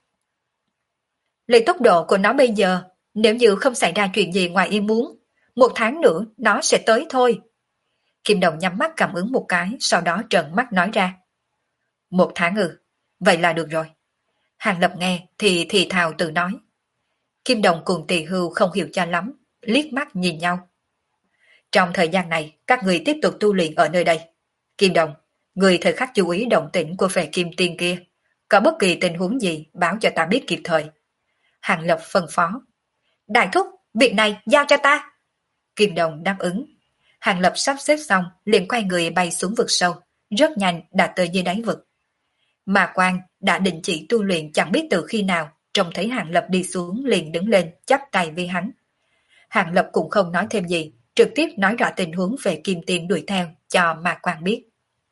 Lấy tốc độ của nó bây giờ, nếu như không xảy ra chuyện gì ngoài ý muốn, 1 tháng nữa nó sẽ tới thôi. Kim Đồng nhắm mắt cảm ứng một cái, sau đó trợn mắt nói ra. 1 tháng vậy là được rồi. Hàng Lập nghe thì thào tự nói. Kim Đồng cùng Tỳ Hưu không hiểu cho lắm, liếc mắt nhìn nhau. Trong thời gian này, các người tiếp tục tu luyện ở nơi đây. Kim Đồng, người thời khắc chú ý động tĩnh của về Kim Tiên kia. Có bất kỳ tình huống gì báo cho ta biết kịp thời. Hàng Lập phân phó. Đại thúc, việc này giao cho ta. Kim Đồng đáp ứng. Hàng Lập sắp xếp xong, liền quay người bay xuống vực sâu, rất nhanh đã tới dưới đáy vực. Mà Quang đã định chỉ tu luyện chẳng biết từ khi nào, trông thấy Hàng Lập đi xuống liền đứng lên chắp tay với hắn. Hàng Lập cũng không nói thêm gì, trực tiếp nói rõ tình huống về Kim Tiên đuổi theo cho Mạc Quang biết.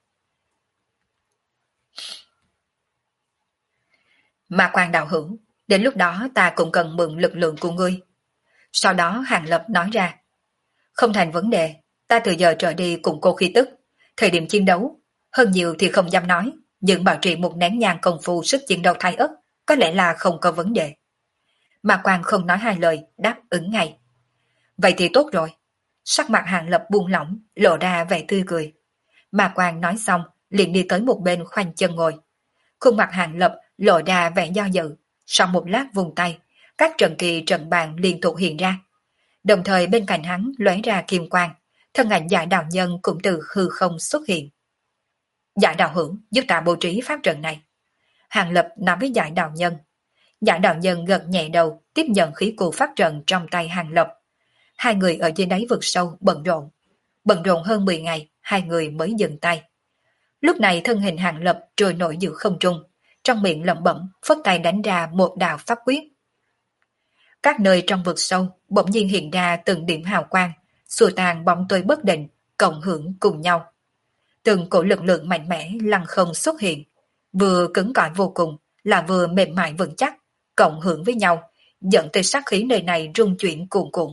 Mạc Quang đạo hữu, đến lúc đó ta cũng cần mượn lực lượng của ngươi. Sau đó Hàng Lập nói ra. Không thành vấn đề, ta từ giờ trở đi cùng cô khí tức. Thời điểm chiến đấu, hơn nhiều thì không dám nói, nhưng bảo trì một nén nhang công phu sức chiến đấu thái ất, có lẽ là không có vấn đề. Mạc Quang không nói hai lời, đáp ứng ngay. Vậy thì tốt rồi. Sắc mặt Hàng Lập buông lỏng, lộ ra vẻ tươi cười. Mạc Quang nói xong, liền đi tới một bên khoanh chân ngồi. Khuôn mặt Hàng Lập lộ ra vẻ do dự, sau một lát vùng tay, các trận kỳ trận bàn liên tục hiện ra. Đồng thời bên cạnh hắn lóe ra kim quang, thân ảnh Giải Đạo Nhân cũng từ hư không xuất hiện. Giải Đạo hữu giúp ta bố trí pháp trận này. Hàng Lập nói với Giải Đạo Nhân. Giải Đạo Nhân gật nhẹ đầu, tiếp nhận khí cụ pháp trận trong tay Hàng Lập. Hai người ở dưới đáy vực sâu bận rộn hơn 10 ngày, hai người mới dừng tay. Lúc này thân hình Hàng Lập trôi nổi giữa không trung, trong miệng lẩm bẩm, phất tay đánh ra một đạo pháp quyết. Các nơi trong vực sâu bỗng nhiên hiện ra từng điểm hào quang, xua tan bóng tối bất định, cộng hưởng cùng nhau. Từng cổ lực lượng mạnh mẽ lăng không xuất hiện, vừa cứng cỏi vô cùng, là vừa mềm mại vững chắc, cộng hưởng với nhau, dẫn tới sát khí nơi này rung chuyển cuồn cuộn.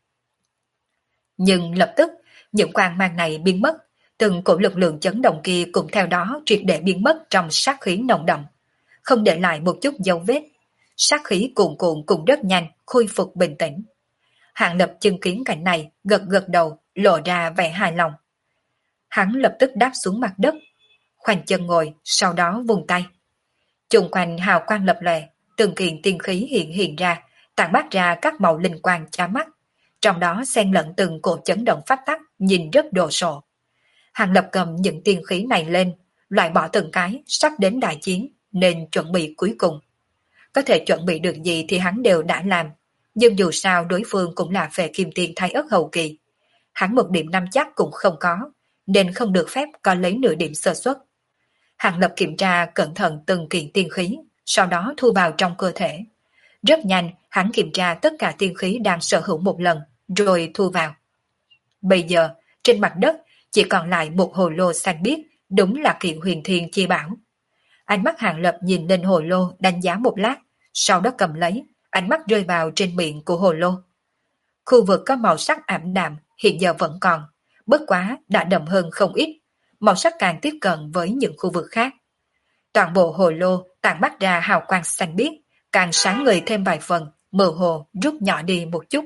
Nhưng lập tức, những quang mang này biến mất, từng cổ lực lượng chấn động kia cũng theo đó triệt để biến mất trong sát khí nồng đậm, không để lại một chút dấu vết. Sát khí cuồn cuộn cũng rất nhanh khôi phục bình tĩnh. Hạng Lập chứng kiến cảnh này, gật gật đầu, lộ ra vẻ hài lòng. Hắn lập tức đáp xuống mặt đất, khoanh chân ngồi, sau đó vùng tay. Chung quanh hào quang lập lòe, từng kiện tiên khí hiện ra, tản mát ra các màu linh quang chói mắt, trong đó xen lẫn từng cổ chấn động pháp tắc, nhìn rất đồ sộ. Hàng Lập cầm những tiên khí này lên, loại bỏ từng cái, sắp đến đại chiến, nên chuẩn bị cuối cùng. Có thể chuẩn bị được gì thì hắn đều đã làm, nhưng dù sao đối phương cũng là về kim tiên thái ất hậu kỳ. Hắn một điểm nắm chắc cũng không có, nên không được phép có lấy nửa điểm sơ suất. Hàng Lập kiểm tra cẩn thận từng kiện tiên khí, sau đó thu vào trong cơ thể. Rất nhanh, hắn kiểm tra tất cả tiên khí đang sở hữu một lần, rồi thu vào. Bây giờ, trên mặt đất chỉ còn lại một hồ lô xanh biếc, đúng là kiện huyền thiên chi bảo. Ánh mắt Hàng Lập nhìn lên hồ lô đánh giá một lát, sau đó cầm lấy, ánh mắt rơi vào trên miệng của hồ lô. Khu vực có màu sắc ảm đạm hiện giờ vẫn còn, bất quá đã đậm hơn không ít, màu sắc càng tiếp cận với những khu vực khác. Toàn bộ hồ lô tản mát ra hào quang xanh biếc, càng sáng ngời thêm vài phần, mơ hồ rút nhỏ đi một chút.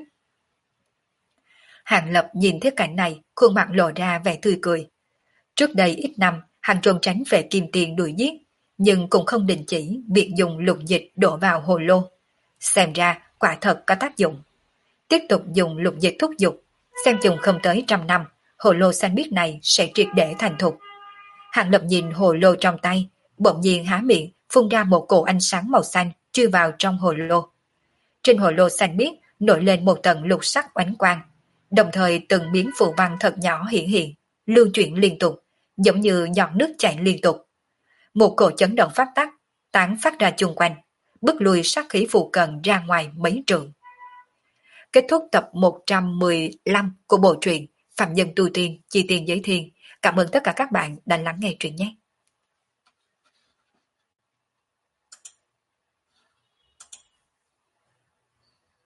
Hàng Lập nhìn thấy cảnh này, khuôn mặt lộ ra vẻ tươi cười. Trước đây ít năm, hắn trốn tránh về kim tiền đuổi giết, nhưng cũng không đình chỉ việc dùng lục dịch đổ vào hồ lô. Xem ra quả thật có tác dụng. Tiếp tục dùng lục dịch thúc giục, xem chừng không tới 100 năm, hồ lô xanh biếc này sẽ triệt để thành thục. Hàng Lập nhìn hồ lô trong tay, bỗng nhiên há miệng, phun ra một cổ ánh sáng màu xanh chui vào trong hồ lô. Trên hồ lô xanh biếc nổi lên một tầng lục sắc oánh quang, đồng thời từng miếng phù văn thật nhỏ hiện, lưu chuyển liên tục, giống như giọt nước chảy liên tục. Một cổ chấn động pháp tắc tán phát ra chung quanh, bức lùi sát khí phù cận ra ngoài mấy trượng. Kết thúc tập 115 của bộ truyện Phạm Nhân Tu Tiên Chi Tiên Giới Thiên. Cảm ơn tất cả các bạn đã lắng nghe truyện nhé.